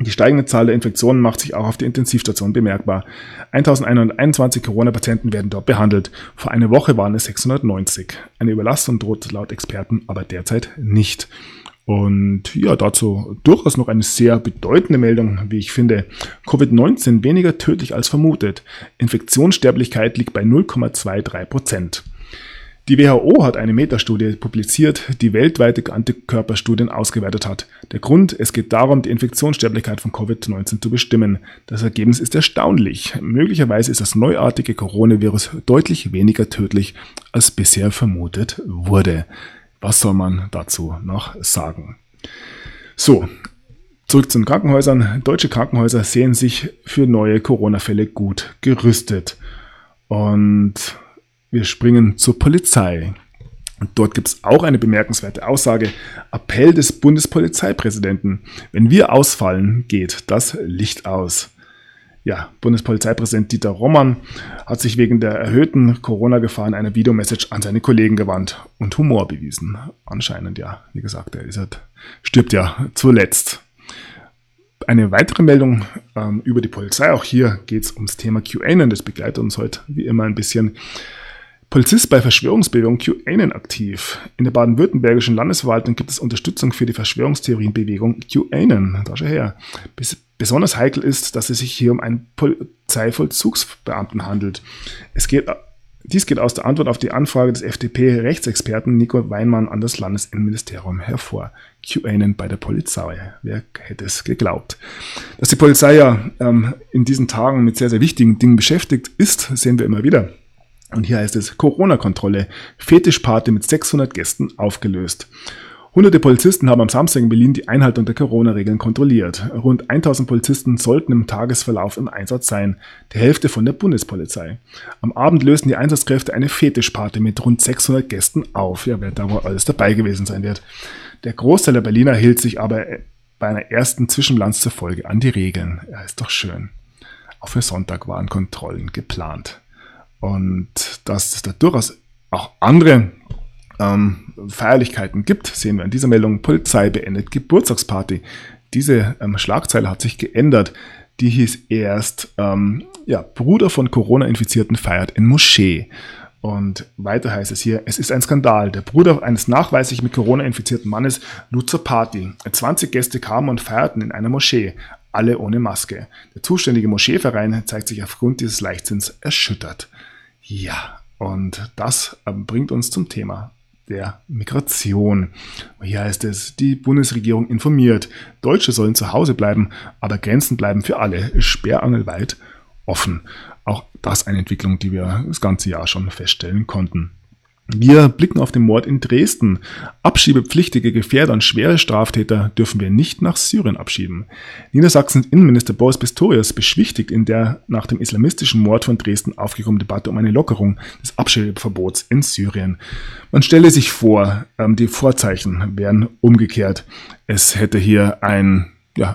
Die steigende Zahl der Infektionen macht sich auch auf der Intensivstation bemerkbar. 1121 Corona-Patienten werden dort behandelt. Vor einer Woche waren es 690. Eine Überlastung droht laut Experten aber derzeit nicht. Und ja, dazu durchaus noch eine sehr bedeutende Meldung, wie ich finde. Covid-19 weniger tödlich als vermutet. Infektionssterblichkeit liegt bei 0,23%. Die WHO hat eine Metastudie publiziert, die weltweite Antikörperstudien ausgewertet hat. Der Grund, es geht darum, die Infektionssterblichkeit von Covid-19 zu bestimmen. Das Ergebnis ist erstaunlich. Möglicherweise ist das neuartige Coronavirus deutlich weniger tödlich, als bisher vermutet wurde. Was soll man dazu noch sagen? So, zurück zu den Krankenhäusern. Deutsche Krankenhäuser sehen sich für neue Corona-Fälle gut gerüstet. Und wir springen zur Polizei. Und dort gibt es auch eine bemerkenswerte Aussage. Appell des Bundespolizeipräsidenten. Wenn wir ausfallen, geht das Licht aus. Ja, Bundespolizeipräsident Dieter Roman hat sich wegen der erhöhten Corona-Gefahr in einer Videomessage an seine Kollegen gewandt und Humor bewiesen. Anscheinend, ja, wie gesagt, stirbt ja zuletzt. Eine weitere Meldung über die Polizei, auch hier geht es ums Thema QAnon, das begleitet uns heute wie immer ein bisschen. Polizist bei Verschwörungsbewegung QAnon aktiv. In der baden-württembergischen Landesverwaltung gibt es Unterstützung für die Verschwörungstheorienbewegung QAnon. Da schau her. Besonders heikel ist, dass es sich hier um einen Polizeivollzugsbeamten handelt. Dies geht aus der Antwort auf die Anfrage des FDP-Rechtsexperten Nico Weinmann an das Landesinnenministerium hervor. QAnon bei der Polizei. Wer hätte es geglaubt? Dass die Polizei ja in diesen Tagen mit sehr, sehr wichtigen Dingen beschäftigt ist, sehen wir immer wieder. Und hier heißt es Corona-Kontrolle. Fetischparty mit 600 Gästen aufgelöst. Hunderte Polizisten haben am Samstag in Berlin die Einhaltung der Corona-Regeln kontrolliert. Rund 1000 Polizisten sollten im Tagesverlauf im Einsatz sein, die Hälfte von der Bundespolizei. Am Abend lösten die Einsatzkräfte eine Fetischparty mit rund 600 Gästen auf. Ja, wer da wohl alles dabei gewesen sein wird. Der Großteil der Berliner hielt sich aber bei einer ersten Zwischenbilanz zur Folge an die Regeln. Ja, ist doch schön. Auch für Sonntag waren Kontrollen geplant. Und dass es da durchaus auch andere Feierlichkeiten gibt, sehen wir in dieser Meldung. Polizei beendet Geburtstagsparty. Diese Schlagzeile hat sich geändert. Die hieß erst, Bruder von Corona-Infizierten feiert in Moschee. Und weiter heißt es hier, es ist ein Skandal. Der Bruder eines nachweislich mit Corona infizierten Mannes lud zur Party. 20 Gäste kamen und feierten in einer Moschee. Alle ohne Maske. Der zuständige Moscheeverein zeigt sich aufgrund dieses Leichtsinns erschüttert. Ja, und das bringt uns zum Thema der Migration. Hier heißt es, die Bundesregierung informiert, Deutsche sollen zu Hause bleiben, aber Grenzen bleiben für alle sperrangelweit offen. Auch das eine Entwicklung, die wir das ganze Jahr schon feststellen konnten. Wir blicken auf den Mord in Dresden. Abschiebepflichtige Gefährder und schwere Straftäter dürfen wir nicht nach Syrien abschieben. Niedersachsens Innenminister Boris Pistorius beschwichtigt in der nach dem islamistischen Mord von Dresden aufgekommenen Debatte um eine Lockerung des Abschiebeverbots in Syrien. Man stelle sich vor, die Vorzeichen wären umgekehrt. Es hätte hier ein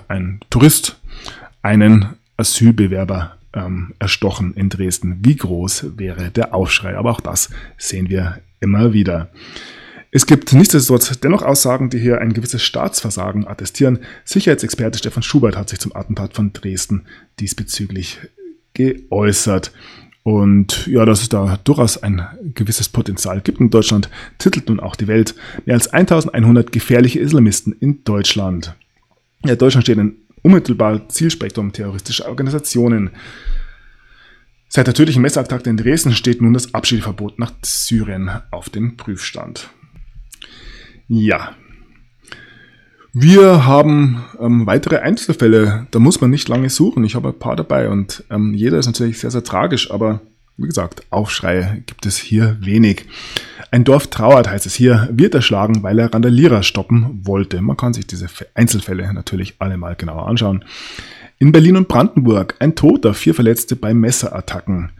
Tourist einen Asylbewerber erstochen in Dresden. Wie groß wäre der Aufschrei? Aber auch das sehen wir immer wieder. Es gibt nichtsdestotrotz dennoch Aussagen, die hier ein gewisses Staatsversagen attestieren. Sicherheitsexperte Stefan Schubert hat sich zum Attentat von Dresden diesbezüglich geäußert. Und ja, dass es da durchaus ein gewisses Potenzial gibt in Deutschland, titelt nun auch die Welt. Mehr als 1100 gefährliche Islamisten in Deutschland. Ja, Deutschland steht in unmittelbar Zielspektrum terroristischer Organisationen. Seit der tödlichen Messerattacke in Dresden steht nun das Abschiebeverbot nach Syrien auf dem Prüfstand. Ja, wir haben weitere Einzelfälle, da muss man nicht lange suchen. Ich habe ein paar dabei und jeder ist natürlich sehr, sehr tragisch, aber wie gesagt, Aufschrei gibt es hier wenig. Ein Dorf trauert, heißt es hier, wird erschlagen, weil er Randalierer stoppen wollte. Man kann sich diese Einzelfälle natürlich alle mal genauer anschauen. In Berlin und Brandenburg ein Toter, 4 Verletzte bei Messerattacken.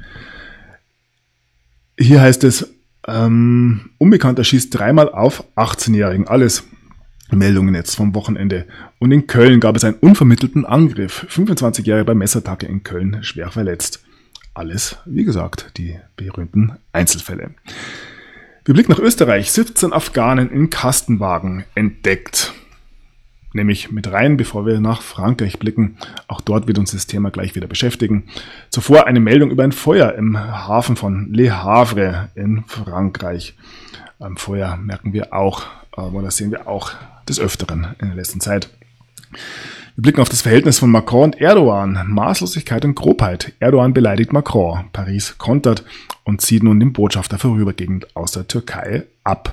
Hier heißt es, Unbekannter schießt 3-mal auf 18-Jährigen. Alles Meldungen jetzt vom Wochenende. Und in Köln gab es einen unvermittelten Angriff. 25-Jährige bei Messerattacke in Köln schwer verletzt. Alles, wie gesagt, die berühmten Einzelfälle. Wir blicken nach Österreich. 17 Afghanen in Kastenwagen entdeckt. nämlich mit rein, bevor wir nach Frankreich blicken. Auch dort wird uns das Thema gleich wieder beschäftigen. Zuvor eine Meldung über ein Feuer im Hafen von Le Havre in Frankreich. Feuer merken wir auch, oder sehen wir auch des Öfteren in der letzten Zeit. Wir blicken auf das Verhältnis von Macron und Erdogan. Maßlosigkeit und Grobheit. Erdogan beleidigt Macron. Paris kontert und zieht nun den Botschafter vorübergehend aus der Türkei ab.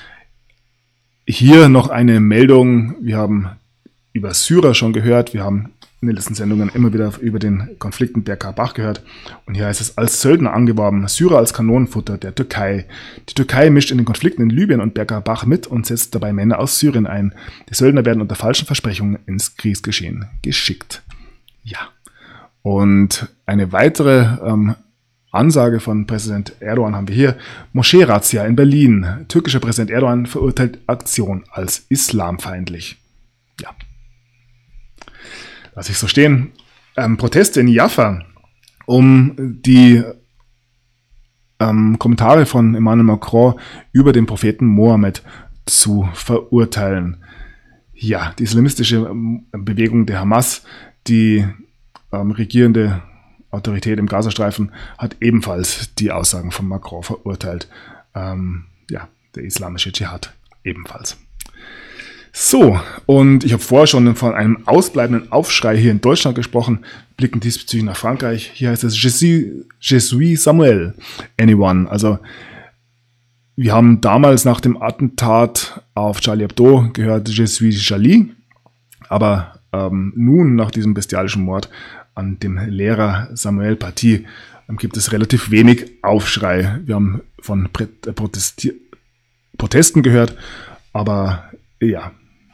Hier noch eine Meldung. Wir haben über Syrer schon gehört. Wir haben in den letzten Sendungen immer wieder über den Konflikt in Bergkarabach gehört. Und hier heißt es, als Söldner angeworben, Syrer als Kanonenfutter der Türkei. Die Türkei mischt in den Konflikten in Libyen und Bergkarabach mit und setzt dabei Männer aus Syrien ein. Die Söldner werden unter falschen Versprechungen ins Kriegsgeschehen geschickt. Ja. Und eine weitere Ansage von Präsident Erdogan haben wir hier. Moschee-Razzia in Berlin. Türkischer Präsident Erdogan verurteilt Aktion als islamfeindlich. Ja. Lass ich so stehen. Proteste in Jaffa, um die Kommentare von Emmanuel Macron über den Propheten Mohammed zu verurteilen. Ja, die islamistische Bewegung der Hamas, die regierende Autorität im Gazastreifen, hat ebenfalls die Aussagen von Macron verurteilt. Ja, der islamische Dschihad ebenfalls. So, und ich habe vorher schon von einem ausbleibenden Aufschrei hier in Deutschland gesprochen, blicken diesbezüglich nach Frankreich. Hier heißt es Je suis Samuel, anyone. Also wir haben damals nach dem Attentat auf Charlie Hebdo gehört Je suis Charlie, aber nun nach diesem bestialischen Mord an dem Lehrer Samuel Paty gibt es relativ wenig Aufschrei. Wir haben von Protesten gehört, aber ja,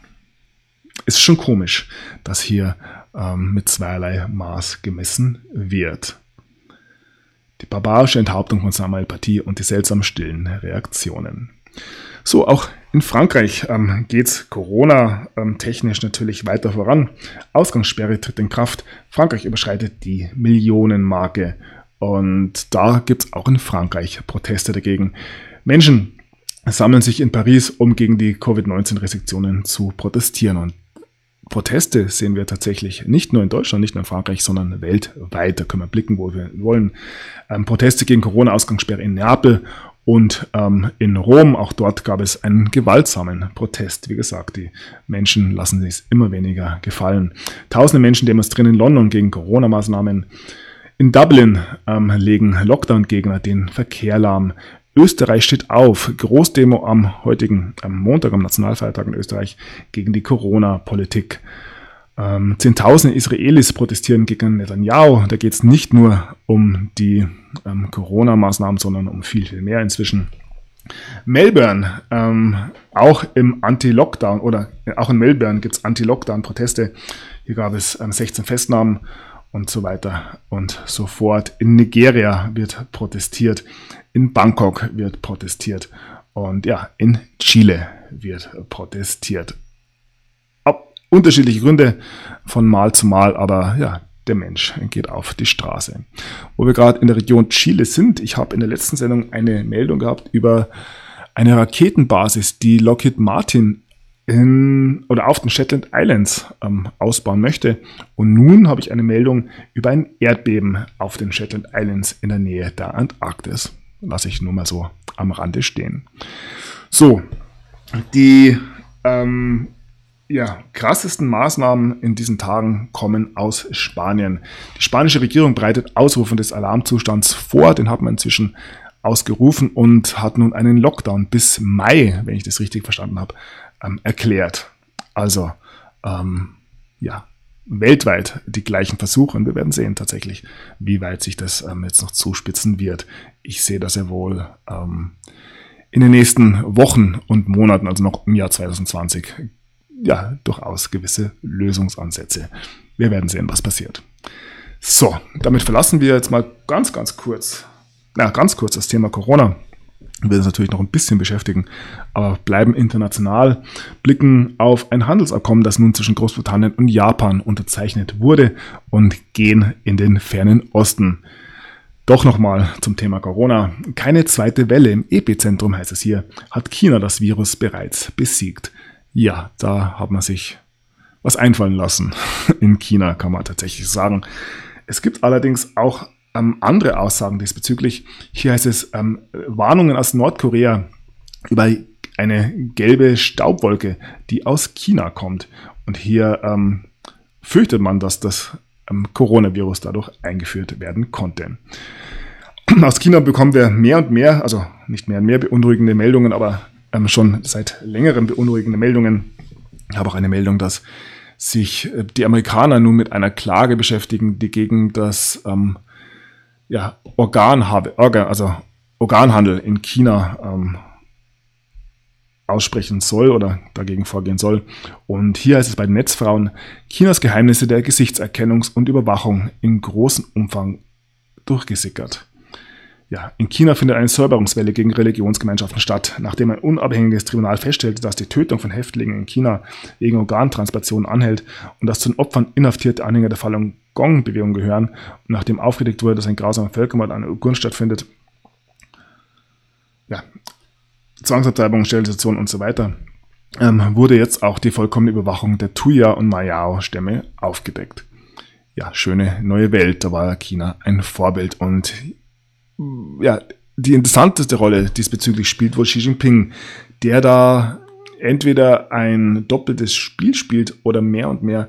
ist schon komisch, dass hier mit zweierlei Maß gemessen wird. Die barbarische Enthauptung von Samuel Paty und die seltsam stillen Reaktionen. So, auch in Frankreich geht es Corona-technisch natürlich weiter voran. Ausgangssperre tritt in Kraft. Frankreich überschreitet die Millionenmarke. Und da gibt es auch in Frankreich Proteste dagegen. Menschen sammeln sich in Paris, um gegen die Covid-19-Restriktionen zu protestieren. Und Proteste sehen wir tatsächlich nicht nur in Deutschland, nicht nur in Frankreich, sondern weltweit. Da können wir blicken, wo wir wollen. Proteste gegen Corona-Ausgangssperre in Neapel und in Rom. Auch dort gab es einen gewaltsamen Protest. Wie gesagt, die Menschen lassen sich es immer weniger gefallen. Tausende Menschen demonstrieren in London gegen Corona-Maßnahmen. In Dublin legen Lockdown-Gegner den Verkehr lahm. Österreich steht auf. Großdemo am Montag, am Nationalfeiertag in Österreich, gegen die Corona-Politik. Zehntausende Israelis protestieren gegen Netanyahu. Da geht es nicht nur um die Corona-Maßnahmen, sondern um viel, viel mehr inzwischen. Melbourne, auch im Anti-Lockdown oder auch in Melbourne gibt es Anti-Lockdown-Proteste. Hier gab es 16 Festnahmen und so weiter und so fort. In Nigeria wird protestiert, in Bangkok wird protestiert und ja, in Chile wird protestiert. Unterschiedliche Gründe von Mal zu Mal, aber ja, der Mensch geht auf die Straße. Wo wir gerade in der Region Chile sind, ich habe in der letzten Sendung eine Meldung gehabt über eine Raketenbasis, die Lockheed Martin auf den Shetland Islands ausbauen möchte. Und nun habe ich eine Meldung über ein Erdbeben auf den Shetland Islands in der Nähe der Antarktis. Lasse ich nur mal so am Rande stehen. So, die krassesten Maßnahmen in diesen Tagen kommen aus Spanien. Die spanische Regierung bereitet Ausrufen des Alarmzustands vor. Den hat man inzwischen ausgerufen und hat nun einen Lockdown bis Mai, wenn ich das richtig verstanden habe, erklärt. Also, weltweit die gleichen Versuche und wir werden sehen tatsächlich, wie weit sich das jetzt noch zuspitzen wird. Ich sehe das ja wohl in den nächsten Wochen und Monaten, also noch im Jahr 2020, ja, durchaus gewisse Lösungsansätze. Wir werden sehen, was passiert. So, damit verlassen wir jetzt mal ganz kurz das Thema Corona. Wir werden uns natürlich noch ein bisschen beschäftigen, aber bleiben international, blicken auf ein Handelsabkommen, das nun zwischen Großbritannien und Japan unterzeichnet wurde und gehen in den fernen Osten. Doch nochmal zum Thema Corona. Keine zweite Welle im Epizentrum, heißt es hier, hat China das Virus bereits besiegt. Ja, da hat man sich was einfallen lassen. In China kann man tatsächlich sagen. Es gibt allerdings auch andere Aussagen diesbezüglich. Hier heißt es Warnungen aus Nordkorea über eine gelbe Staubwolke, die aus China kommt. Und hier fürchtet man, dass das Coronavirus dadurch eingeführt werden konnte. Aus China bekommen wir mehr und mehr, also nicht mehr und mehr beunruhigende Meldungen, aber schon seit längerem beunruhigende Meldungen. Ich habe auch eine Meldung, dass sich die Amerikaner nun mit einer Klage beschäftigen, die gegen das Organhandel in China aussprechen soll oder dagegen vorgehen soll. Und hier heißt es bei den Netzfrauen: Chinas Geheimnisse der Gesichtserkennungs- und Überwachung in großem Umfang durchgesickert. Ja, in China findet eine Säuberungswelle gegen Religionsgemeinschaften statt, nachdem ein unabhängiges Tribunal feststellte, dass die Tötung von Häftlingen in China wegen Organtransplantation anhält und dass zu den Opfern inhaftierte Anhänger der Falun Gong-Bewegung gehören. Und nachdem aufgedeckt wurde, dass ein grausamer Völkermord an Uiguren stattfindet, Zwangsabtreibung, Sterilisation und so weiter, wurde jetzt auch die vollkommene Überwachung der Tuya- und Mayao-Stämme aufgedeckt. Ja, schöne neue Welt, da war China ein Vorbild. Und ja, die interessanteste Rolle diesbezüglich spielt wohl Xi Jinping, der da entweder ein doppeltes Spiel spielt oder mehr und mehr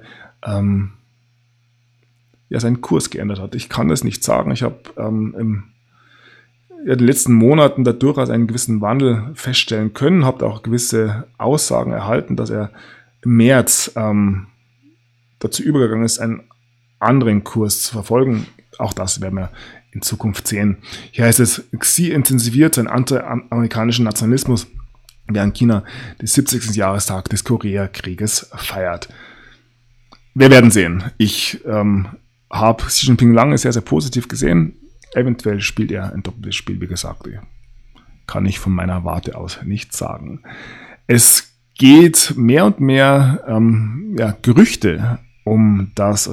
seinen Kurs geändert hat. Ich kann das nicht sagen. Ich habe in den letzten Monaten da durchaus einen gewissen Wandel feststellen können, habe auch gewisse Aussagen erhalten, dass er im März dazu übergegangen ist, einen anderen Kurs zu verfolgen. Auch das werden wir in Zukunft sehen. Hier heißt es, Xi intensiviert seinen anti-amerikanischen Nationalismus, während China den 70. Jahrestag des Koreakrieges feiert. Wir werden sehen. Ich habe Xi Jinping lange sehr, sehr positiv gesehen. Eventuell spielt er ein doppeltes Spiel, wie gesagt. Kann ich von meiner Warte aus nicht sagen. Es geht mehr und mehr Gerüchte um, dass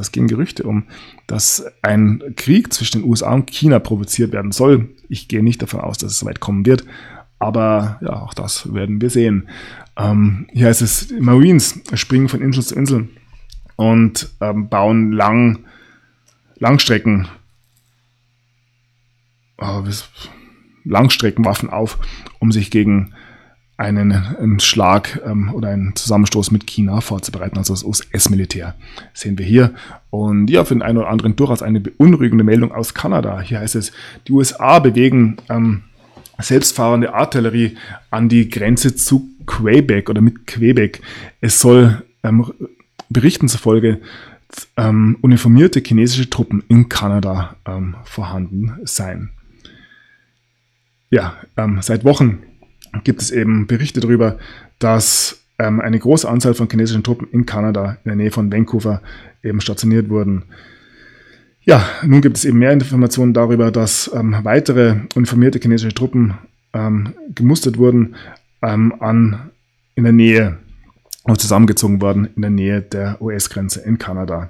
ein Krieg zwischen den USA und China provoziert werden soll. Ich gehe nicht davon aus, dass es soweit kommen wird, aber ja, auch das werden wir sehen. Hier heißt es, Marines springen von Insel zu Insel und bauen Langstreckenwaffen auf, um sich gegen einen Schlag oder einen Zusammenstoß mit China vorzubereiten, also das US-Militär sehen wir hier. Und ja, für den einen oder anderen durchaus eine beunruhigende Meldung aus Kanada. Hier heißt es, die USA bewegen selbstfahrende Artillerie an die Grenze zu Quebec oder mit Quebec. Es soll Berichten zufolge uniformierte chinesische Truppen in Kanada vorhanden sein. Ja, seit Wochen gibt es eben Berichte darüber, dass eine große Anzahl von chinesischen Truppen in Kanada in der Nähe von Vancouver eben stationiert wurden. Ja, nun gibt es eben mehr Informationen darüber, dass weitere uniformierte chinesische Truppen gemustert wurden in der Nähe und zusammengezogen worden in der Nähe der US-Grenze in Kanada.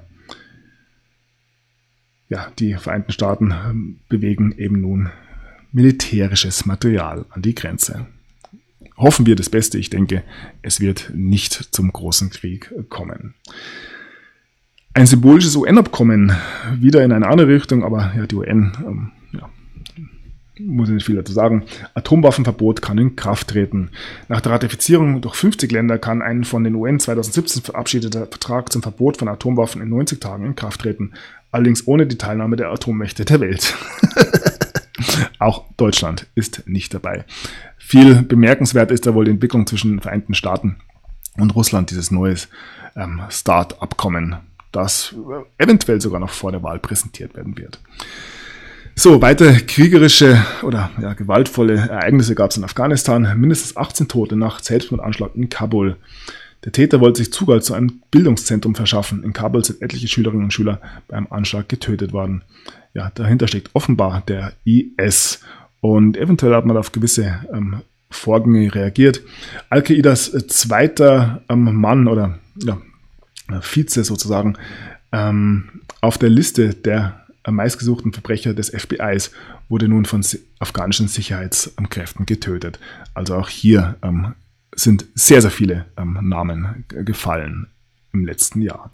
Ja, die Vereinigten Staaten bewegen eben nun militärisches Material an die Grenze. Hoffen wir das Beste. Ich denke, es wird nicht zum großen Krieg kommen. Ein symbolisches UN-Abkommen, wieder in eine andere Richtung, aber ja, die UN, muss ich nicht viel dazu sagen. Atomwaffenverbot kann in Kraft treten. Nach der Ratifizierung durch 50 Länder kann ein von den UN 2017 verabschiedeter Vertrag zum Verbot von Atomwaffen in 90 Tagen in Kraft treten. Allerdings ohne die Teilnahme der Atommächte der Welt. Auch Deutschland ist nicht dabei. Viel bemerkenswert ist da wohl die Entwicklung zwischen den Vereinigten Staaten und Russland, dieses neues START-Abkommen, das eventuell sogar noch vor der Wahl präsentiert werden wird. So, weitere kriegerische oder gewaltvolle Ereignisse gab es in Afghanistan. Mindestens 18 Tote nach Selbstmordanschlag in Kabul. Der Täter wollte sich Zugang zu einem Bildungszentrum verschaffen. In Kabul sind etliche Schülerinnen und Schüler beim Anschlag getötet worden. Ja, dahinter steckt offenbar der IS. Und eventuell hat man auf gewisse Vorgänge reagiert. Al-Qaidas zweiter Mann oder Vize sozusagen auf der Liste der meistgesuchten Verbrecher des FBIs wurde nun von afghanischen Sicherheitskräften getötet. Also auch hier sind sehr, sehr viele Namen gefallen. im letzten Jahr.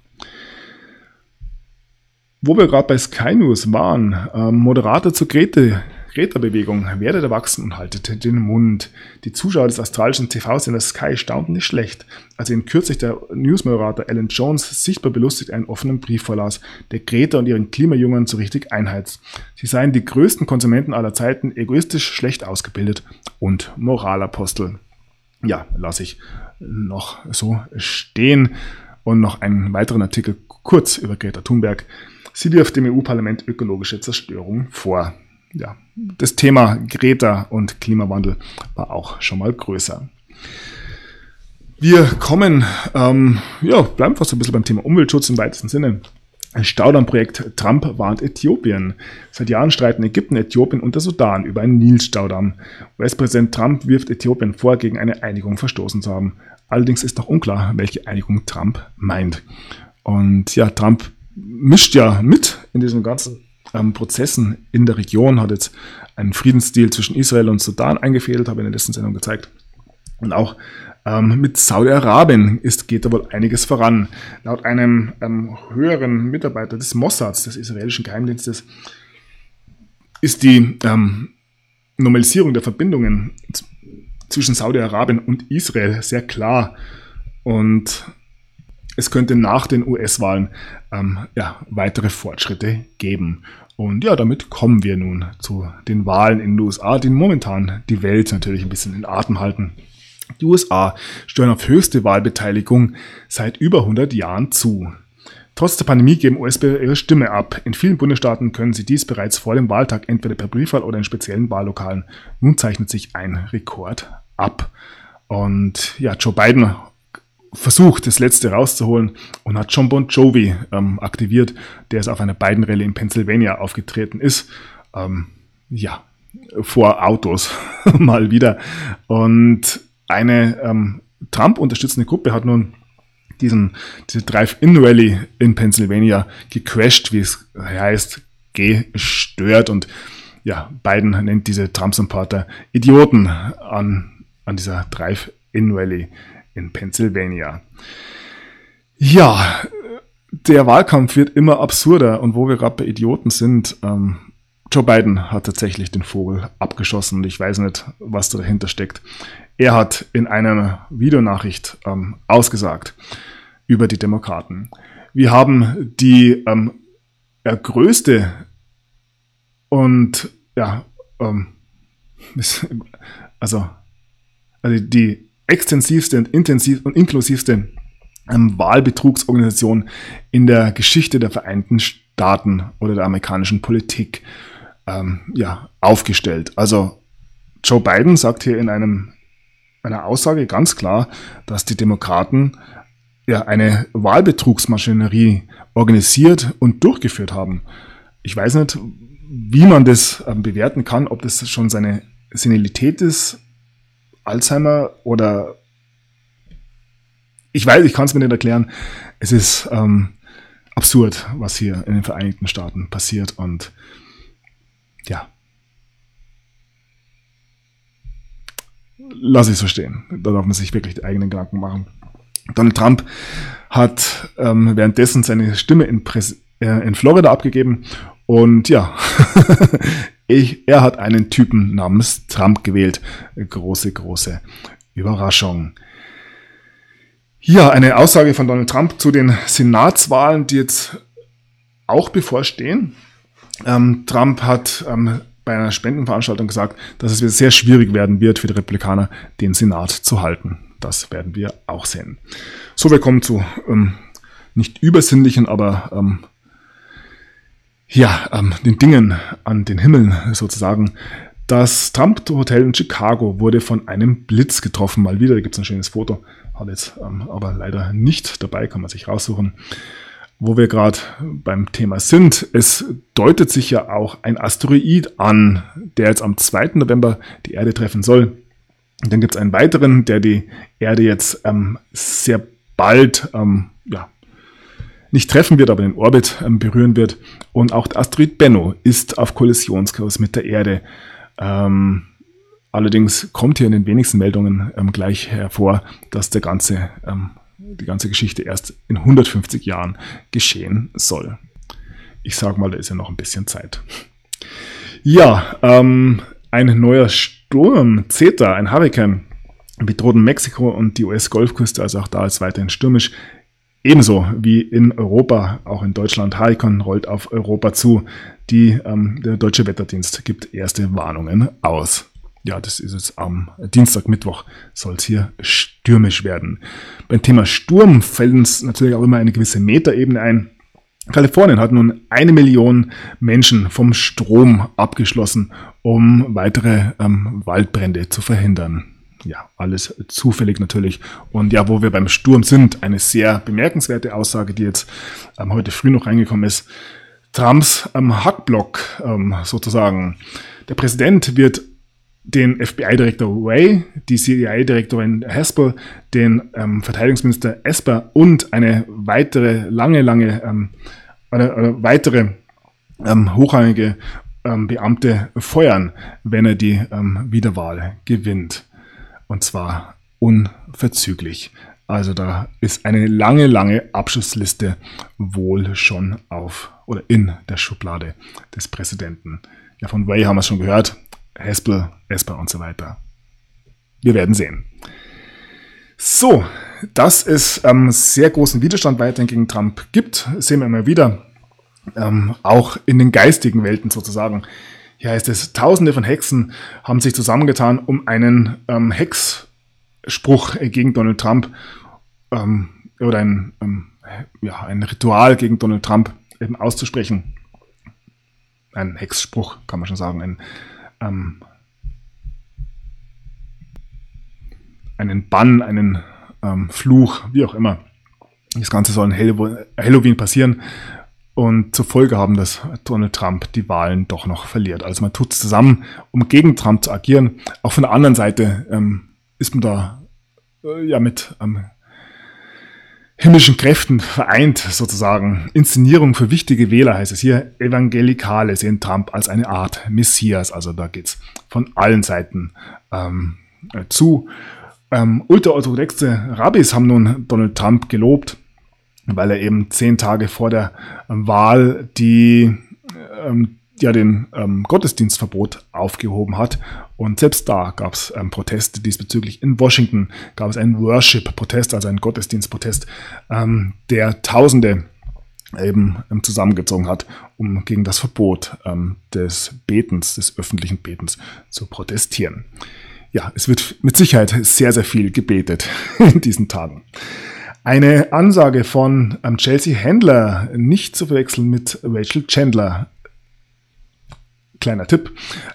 Wo wir gerade bei Sky News waren, Moderator zur Greta-Bewegung, werdet erwachsen und haltet den Mund. Die Zuschauer des australischen TV-Senders Sky staunten nicht schlecht, als ihn kürzlich der Newsmoderator Alan Jones sichtbar belustigt einen offenen Brief vorlas, der Greta und ihren Klimajüngern so richtig einheizt. Sie seien die größten Konsumenten aller Zeiten, egoistisch, schlecht ausgebildet und Moralapostel. Ja, lasse ich noch so stehen. Und noch einen weiteren Artikel kurz über Greta Thunberg. Sie wirft dem EU-Parlament ökologische Zerstörung vor. Ja, das Thema Greta und Klimawandel war auch schon mal größer. Wir kommen, bleiben fast ein bisschen beim Thema Umweltschutz im weitesten Sinne. Ein Staudammprojekt Trump warnt Äthiopien. Seit Jahren streiten Ägypten, Äthiopien und der Sudan über einen Nilstaudamm. US-Präsident Trump wirft Äthiopien vor, gegen eine Einigung verstoßen zu haben. Allerdings ist noch unklar, welche Einigung Trump meint. Und ja, Trump mischt ja mit in diesen ganzen Prozessen in der Region, hat jetzt einen Friedensdeal zwischen Israel und Sudan eingefädelt, habe ich in der letzten Sendung gezeigt. Und auch mit Saudi-Arabien geht da wohl einiges voran. Laut einem höheren Mitarbeiter des Mossads, des israelischen Geheimdienstes, ist die Normalisierung der Verbindungen zwischen Saudi-Arabien und Israel sehr klar. Und es könnte nach den US-Wahlen weitere Fortschritte geben. Und ja, damit kommen wir nun zu den Wahlen in den USA, die momentan die Welt natürlich ein bisschen in Atem halten. Die USA steuern auf höchste Wahlbeteiligung seit über 100 Jahren zu. Trotz der Pandemie geben US-Bürger ihre Stimme ab. In vielen Bundesstaaten können sie dies bereits vor dem Wahltag entweder per Briefwahl oder in speziellen Wahllokalen. Nun zeichnet sich ein Rekord ab. Und ja, Joe Biden versucht, das Letzte rauszuholen und hat John Bon Jovi aktiviert, der es auf einer Biden-Rallye in Pennsylvania aufgetreten ist. Vor Autos mal wieder. Und eine Trump-unterstützende Gruppe hat nun diese Drive-In-Rally in Pennsylvania gecrashed, wie es heißt, gestört. Und ja, Biden nennt diese Trump-Supporter Idioten an dieser Drive-In-Rally in Pennsylvania. Ja, der Wahlkampf wird immer absurder und wo wir gerade bei Idioten sind, Joe Biden hat tatsächlich den Vogel abgeschossen und ich weiß nicht, was da dahinter steckt. Er hat in einer Videonachricht ausgesagt über die Demokraten. Wir haben die größte und die extensivste und intensivste und inklusivste Wahlbetrugsorganisation in der Geschichte der Vereinigten Staaten oder der amerikanischen Politik aufgestellt. Also Joe Biden sagt hier in einer Aussage ganz klar, dass die Demokraten eine Wahlbetrugsmaschinerie organisiert und durchgeführt haben. Ich weiß nicht, wie man das bewerten kann, ob das schon seine Senilität ist, Alzheimer oder ich kann es mir nicht erklären. Es ist absurd, was hier in den Vereinigten Staaten passiert und ja, lass ich so stehen. Da darf man sich wirklich die eigenen Gedanken machen. Donald Trump hat währenddessen seine Stimme in Florida abgegeben und ja, er hat einen Typen namens Trump gewählt. Große Überraschung. Ja, eine Aussage von Donald Trump zu den Senatswahlen, die jetzt auch bevorstehen. Trump hat bei einer Spendenveranstaltung gesagt, dass es sehr schwierig werden wird für die Republikaner, den Senat zu halten. Das werden wir auch sehen. So, wir kommen zu nicht übersinnlichen, aber den Dingen an den Himmeln sozusagen. Das Trump-Hotel in Chicago wurde von einem Blitz getroffen. Mal wieder, da gibt es ein schönes Foto. Hat jetzt aber leider nicht dabei, kann man sich raussuchen. Wo wir gerade beim Thema sind, es deutet sich ja auch ein Asteroid an, der jetzt am 2. November die Erde treffen soll. Und dann gibt es einen weiteren, der die Erde jetzt sehr bald nicht treffen wird, aber den Orbit berühren wird. Und auch der Asteroid Bennu ist auf Kollisionskurs mit der Erde. Allerdings kommt hier in den wenigsten Meldungen gleich hervor, dass der ganze die ganze Geschichte erst in 150 Jahren geschehen soll. Ich sage mal, da ist ja noch ein bisschen Zeit. Ja, ein neuer Sturm, Zeta, ein Hurrikan, bedroht Mexiko und die US-Golfküste, also auch da ist weiterhin stürmisch. Ebenso wie in Europa, auch in Deutschland, Hurrikan rollt auf Europa zu. Der Deutsche Wetterdienst gibt erste Warnungen aus. Ja, das ist jetzt am Dienstag, Mittwoch soll es hier stürmisch werden. Beim Thema Sturm fällt uns natürlich auch immer eine gewisse Metaebene ein. Kalifornien hat nun 1 Million Menschen vom Strom abgeschlossen, um weitere Waldbrände zu verhindern. Ja, alles zufällig natürlich. Und ja, wo wir beim Sturm sind, eine sehr bemerkenswerte Aussage, die jetzt heute früh noch reingekommen ist. Trumps Hackblock sozusagen. Der Präsident wird den FBI-Direktor Wray, die CIA-Direktorin Haspel, den Verteidigungsminister Esper und eine weitere weitere hochrangige Beamte feuern, wenn er die Wiederwahl gewinnt. Und zwar unverzüglich. Also da ist eine lange Abschussliste wohl schon in der Schublade des Präsidenten. Ja, von Wray haben wir es schon gehört. Haspel, Esper und so weiter. Wir werden sehen. So, dass es sehr großen Widerstand weiterhin gegen Trump gibt, sehen wir immer wieder. Auch in den geistigen Welten sozusagen. Hier heißt es, Tausende von Hexen haben sich zusammengetan, um einen Hexspruch gegen Donald Trump oder ein Ritual gegen Donald Trump eben auszusprechen. Ein Hexspruch, kann man schon sagen, einen Bann, einen Fluch, wie auch immer. Das Ganze soll an Halloween passieren und zur Folge haben, dass Donald Trump die Wahlen doch noch verliert. Also man tut es zusammen, um gegen Trump zu agieren. Auch von der anderen Seite ist man da mit himmlischen Kräften vereint sozusagen. Inszenierung für wichtige Wähler heißt es hier. Evangelikale sehen Trump als eine Art Messias. Also da geht's von allen Seiten zu. Ultraorthodoxe Rabbis haben nun Donald Trump gelobt, weil er eben 10 Tage vor der Wahl den Gottesdienstverbot aufgehoben hat. Und selbst da gab es Proteste diesbezüglich. In Washington gab es einen Worship-Protest, also einen Gottesdienstprotest, der Tausende eben zusammengezogen hat, um gegen das Verbot des öffentlichen Betens zu protestieren. Ja, es wird mit Sicherheit sehr, sehr viel gebetet in diesen Tagen. Eine Ansage von Chelsea Handler, nicht zu verwechseln mit Rachel Chandler, kleiner Tipp,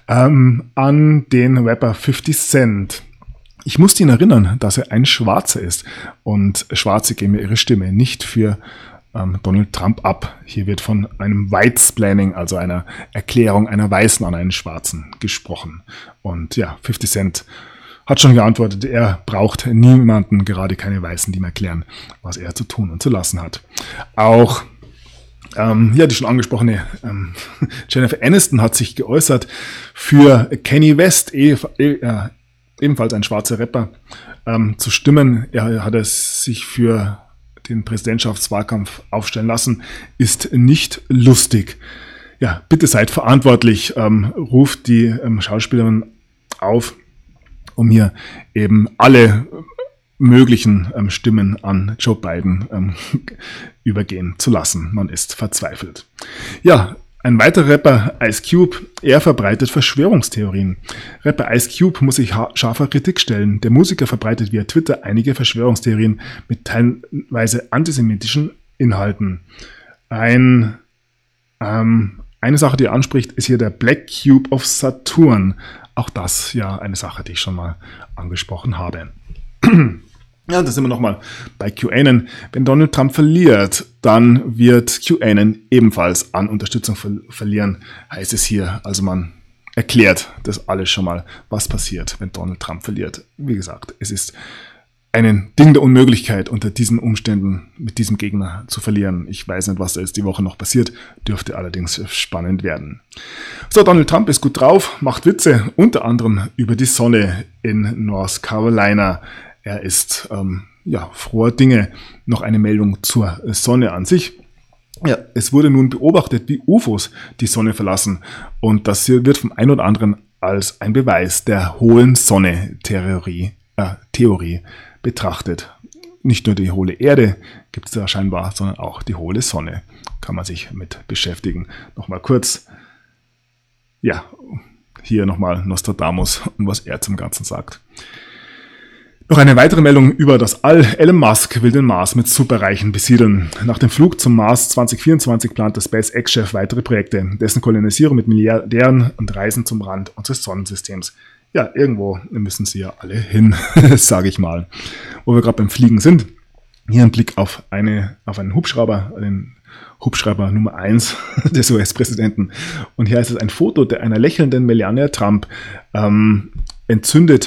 an den Rapper 50 Cent. Ich musste ihn erinnern, dass er ein Schwarzer ist und Schwarze geben ihre Stimme nicht für Donald Trump ab. Hier wird von einem Whitesplaining, also einer Erklärung einer Weißen an einen Schwarzen gesprochen. Und ja, 50 Cent hat schon geantwortet, er braucht niemanden, gerade keine Weißen, die ihm erklären, was er zu tun und zu lassen hat. Auch die schon angesprochene Jennifer Aniston hat sich geäußert für Kanye West, ebenfalls ein schwarzer Rapper, zu stimmen. Er hat sich für den Präsidentschaftswahlkampf aufstellen lassen, ist nicht lustig. Ja, bitte seid verantwortlich, ruft die Schauspielerin auf, um hier eben alle möglichen Stimmen an Joe Biden übergehen zu lassen. Man ist verzweifelt. Ja, ein weiterer Rapper, Ice Cube, er verbreitet Verschwörungstheorien. Rapper Ice Cube muss sich scharfer Kritik stellen. Der Musiker verbreitet via Twitter einige Verschwörungstheorien mit teilweise antisemitischen Inhalten. Eine Sache, die er anspricht, ist hier der Black Cube of Saturn. Auch das ja eine Sache, die ich schon mal angesprochen habe. Ja, da sind wir nochmal bei QAnon. Wenn Donald Trump verliert, dann wird QAnon ebenfalls an Unterstützung verlieren, heißt es hier. Also man erklärt das alles schon mal, was passiert, wenn Donald Trump verliert. Wie gesagt, es ist ein Ding der Unmöglichkeit, unter diesen Umständen mit diesem Gegner zu verlieren. Ich weiß nicht, was da jetzt die Woche noch passiert, dürfte allerdings spannend werden. So, Donald Trump ist gut drauf, macht Witze, unter anderem über die Sonne in North Carolina. Er ist froher Dinge noch eine Meldung zur Sonne an sich. Ja, es wurde nun beobachtet, wie UFOs die Sonne verlassen. Und das hier wird vom einen oder anderen als ein Beweis der hohlen Sonne-Theorie betrachtet. Nicht nur die hohle Erde gibt es da scheinbar, sondern auch die hohle Sonne. Kann man sich mit beschäftigen. Nochmal kurz, hier nochmal Nostradamus und was er zum Ganzen sagt. Noch eine weitere Meldung über das All. Elon Musk will den Mars mit Superreichen besiedeln. Nach dem Flug zum Mars 2024 plant der SpaceX-Chef weitere Projekte, dessen Kolonisierung mit Milliardären und Reisen zum Rand unseres Sonnensystems. Ja, irgendwo müssen sie ja alle hin, sage ich mal. Wo wir gerade beim Fliegen sind, hier ein Blick auf einen Hubschrauber, den Hubschrauber Nummer 1 des US-Präsidenten. Und hier ist es ein Foto einer lächelnden Melania Trump, entzündet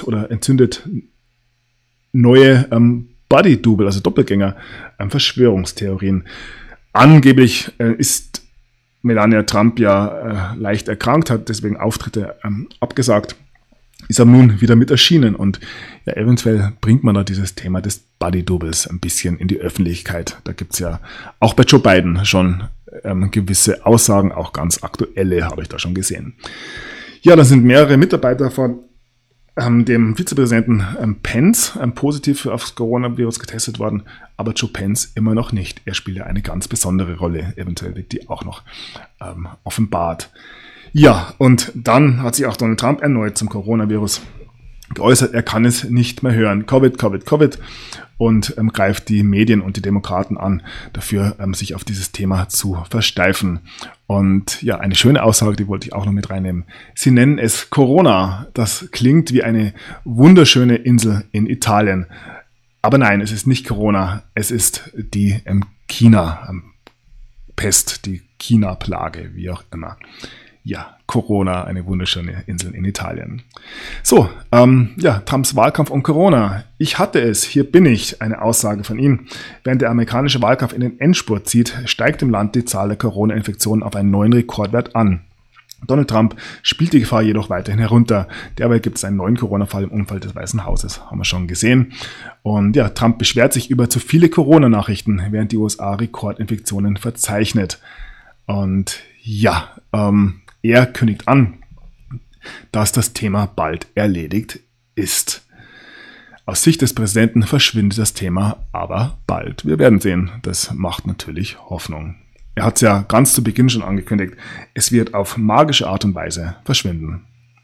neue Body-Double, also Doppelgänger, Verschwörungstheorien. Angeblich ist Melania Trump ja leicht erkrankt, hat deswegen Auftritte abgesagt, ist aber nun wieder mit erschienen und eventuell bringt man da dieses Thema des Body-Doubles ein bisschen in die Öffentlichkeit. Da gibt es ja auch bei Joe Biden schon gewisse Aussagen, auch ganz aktuelle habe ich da schon gesehen. Ja, da sind mehrere Mitarbeiter von dem Vizepräsidenten Pence positiv aufs Coronavirus getestet worden, aber Joe Pence immer noch nicht. Er spielt ja eine ganz besondere Rolle. Eventuell wird die auch noch offenbart. Ja, und dann hat sich auch Donald Trump erneut zum Coronavirus geäußert. Er kann es nicht mehr hören. Covid. Und greift die Medien und die Demokraten an, dafür sich auf dieses Thema zu versteifen. Und ja, eine schöne Aussage, die wollte ich auch noch mit reinnehmen. Sie nennen es Corona. Das klingt wie eine wunderschöne Insel in Italien. Aber nein, es ist nicht Corona. Es ist die China-Pest, die China-Plage, wie auch immer. Ja, Corona, eine wunderschöne Insel in Italien. So, Trumps Wahlkampf um Corona. Ich hatte es, hier bin ich, eine Aussage von ihm. Während der amerikanische Wahlkampf in den Endspurt zieht, steigt im Land die Zahl der Corona-Infektionen auf einen neuen Rekordwert an. Donald Trump spielt die Gefahr jedoch weiterhin herunter. Derweil gibt es einen neuen Corona-Fall im Umfeld des Weißen Hauses, haben wir schon gesehen. Und ja, Trump beschwert sich über zu viele Corona-Nachrichten, während die USA Rekordinfektionen verzeichnet. Und ja, er kündigt an, dass das Thema bald erledigt ist. Aus Sicht des Präsidenten verschwindet das Thema aber bald. Wir werden sehen. Das macht natürlich Hoffnung. Er hat es ja ganz zu Beginn schon angekündigt. Es wird auf magische Art und Weise verschwinden.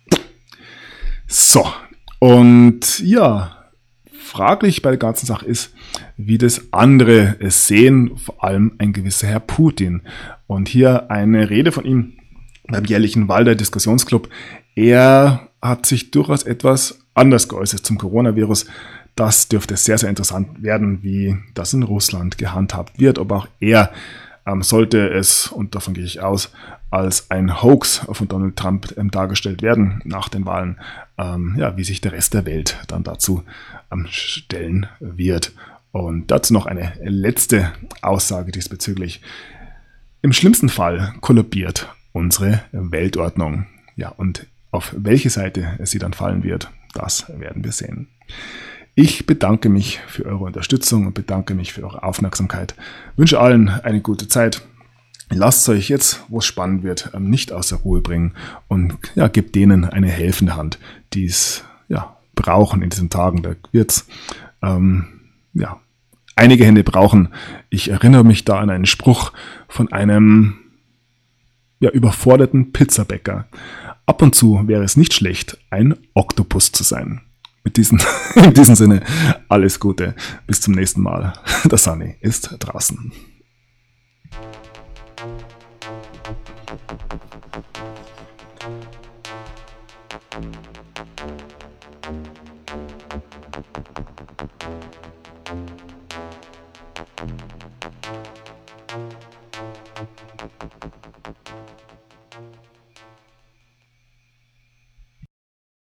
So, und ja, fraglich bei der ganzen Sache ist, wie das andere es sehen, vor allem ein gewisser Herr Putin. Und hier eine Rede von ihm beim jährlichen Walder Diskussionsclub. Er hat sich durchaus etwas anders geäußert zum Coronavirus. Das dürfte sehr, sehr interessant werden, wie das in Russland gehandhabt wird. Ob auch er sollte es, und davon gehe ich aus, als ein Hoax von Donald Trump dargestellt werden nach den Wahlen, wie sich der Rest der Welt dann dazu stellen wird. Und dazu noch eine letzte Aussage diesbezüglich. Im schlimmsten Fall kollabiert unsere Weltordnung. Ja, und auf welche Seite sie dann fallen wird, das werden wir sehen. Ich bedanke mich für eure Unterstützung und bedanke mich für eure Aufmerksamkeit. Wünsche allen eine gute Zeit. Lasst euch jetzt, wo es spannend wird, nicht aus der Ruhe bringen und gebt denen eine helfende Hand, die es brauchen in diesen Tagen. Da wird es einige Hände brauchen. Ich erinnere mich da an einen Spruch von einem überforderten Pizzabäcker. Ab und zu wäre es nicht schlecht, ein Oktopus zu sein. In diesem Sinne, alles Gute. Bis zum nächsten Mal. Der Sunny ist draußen.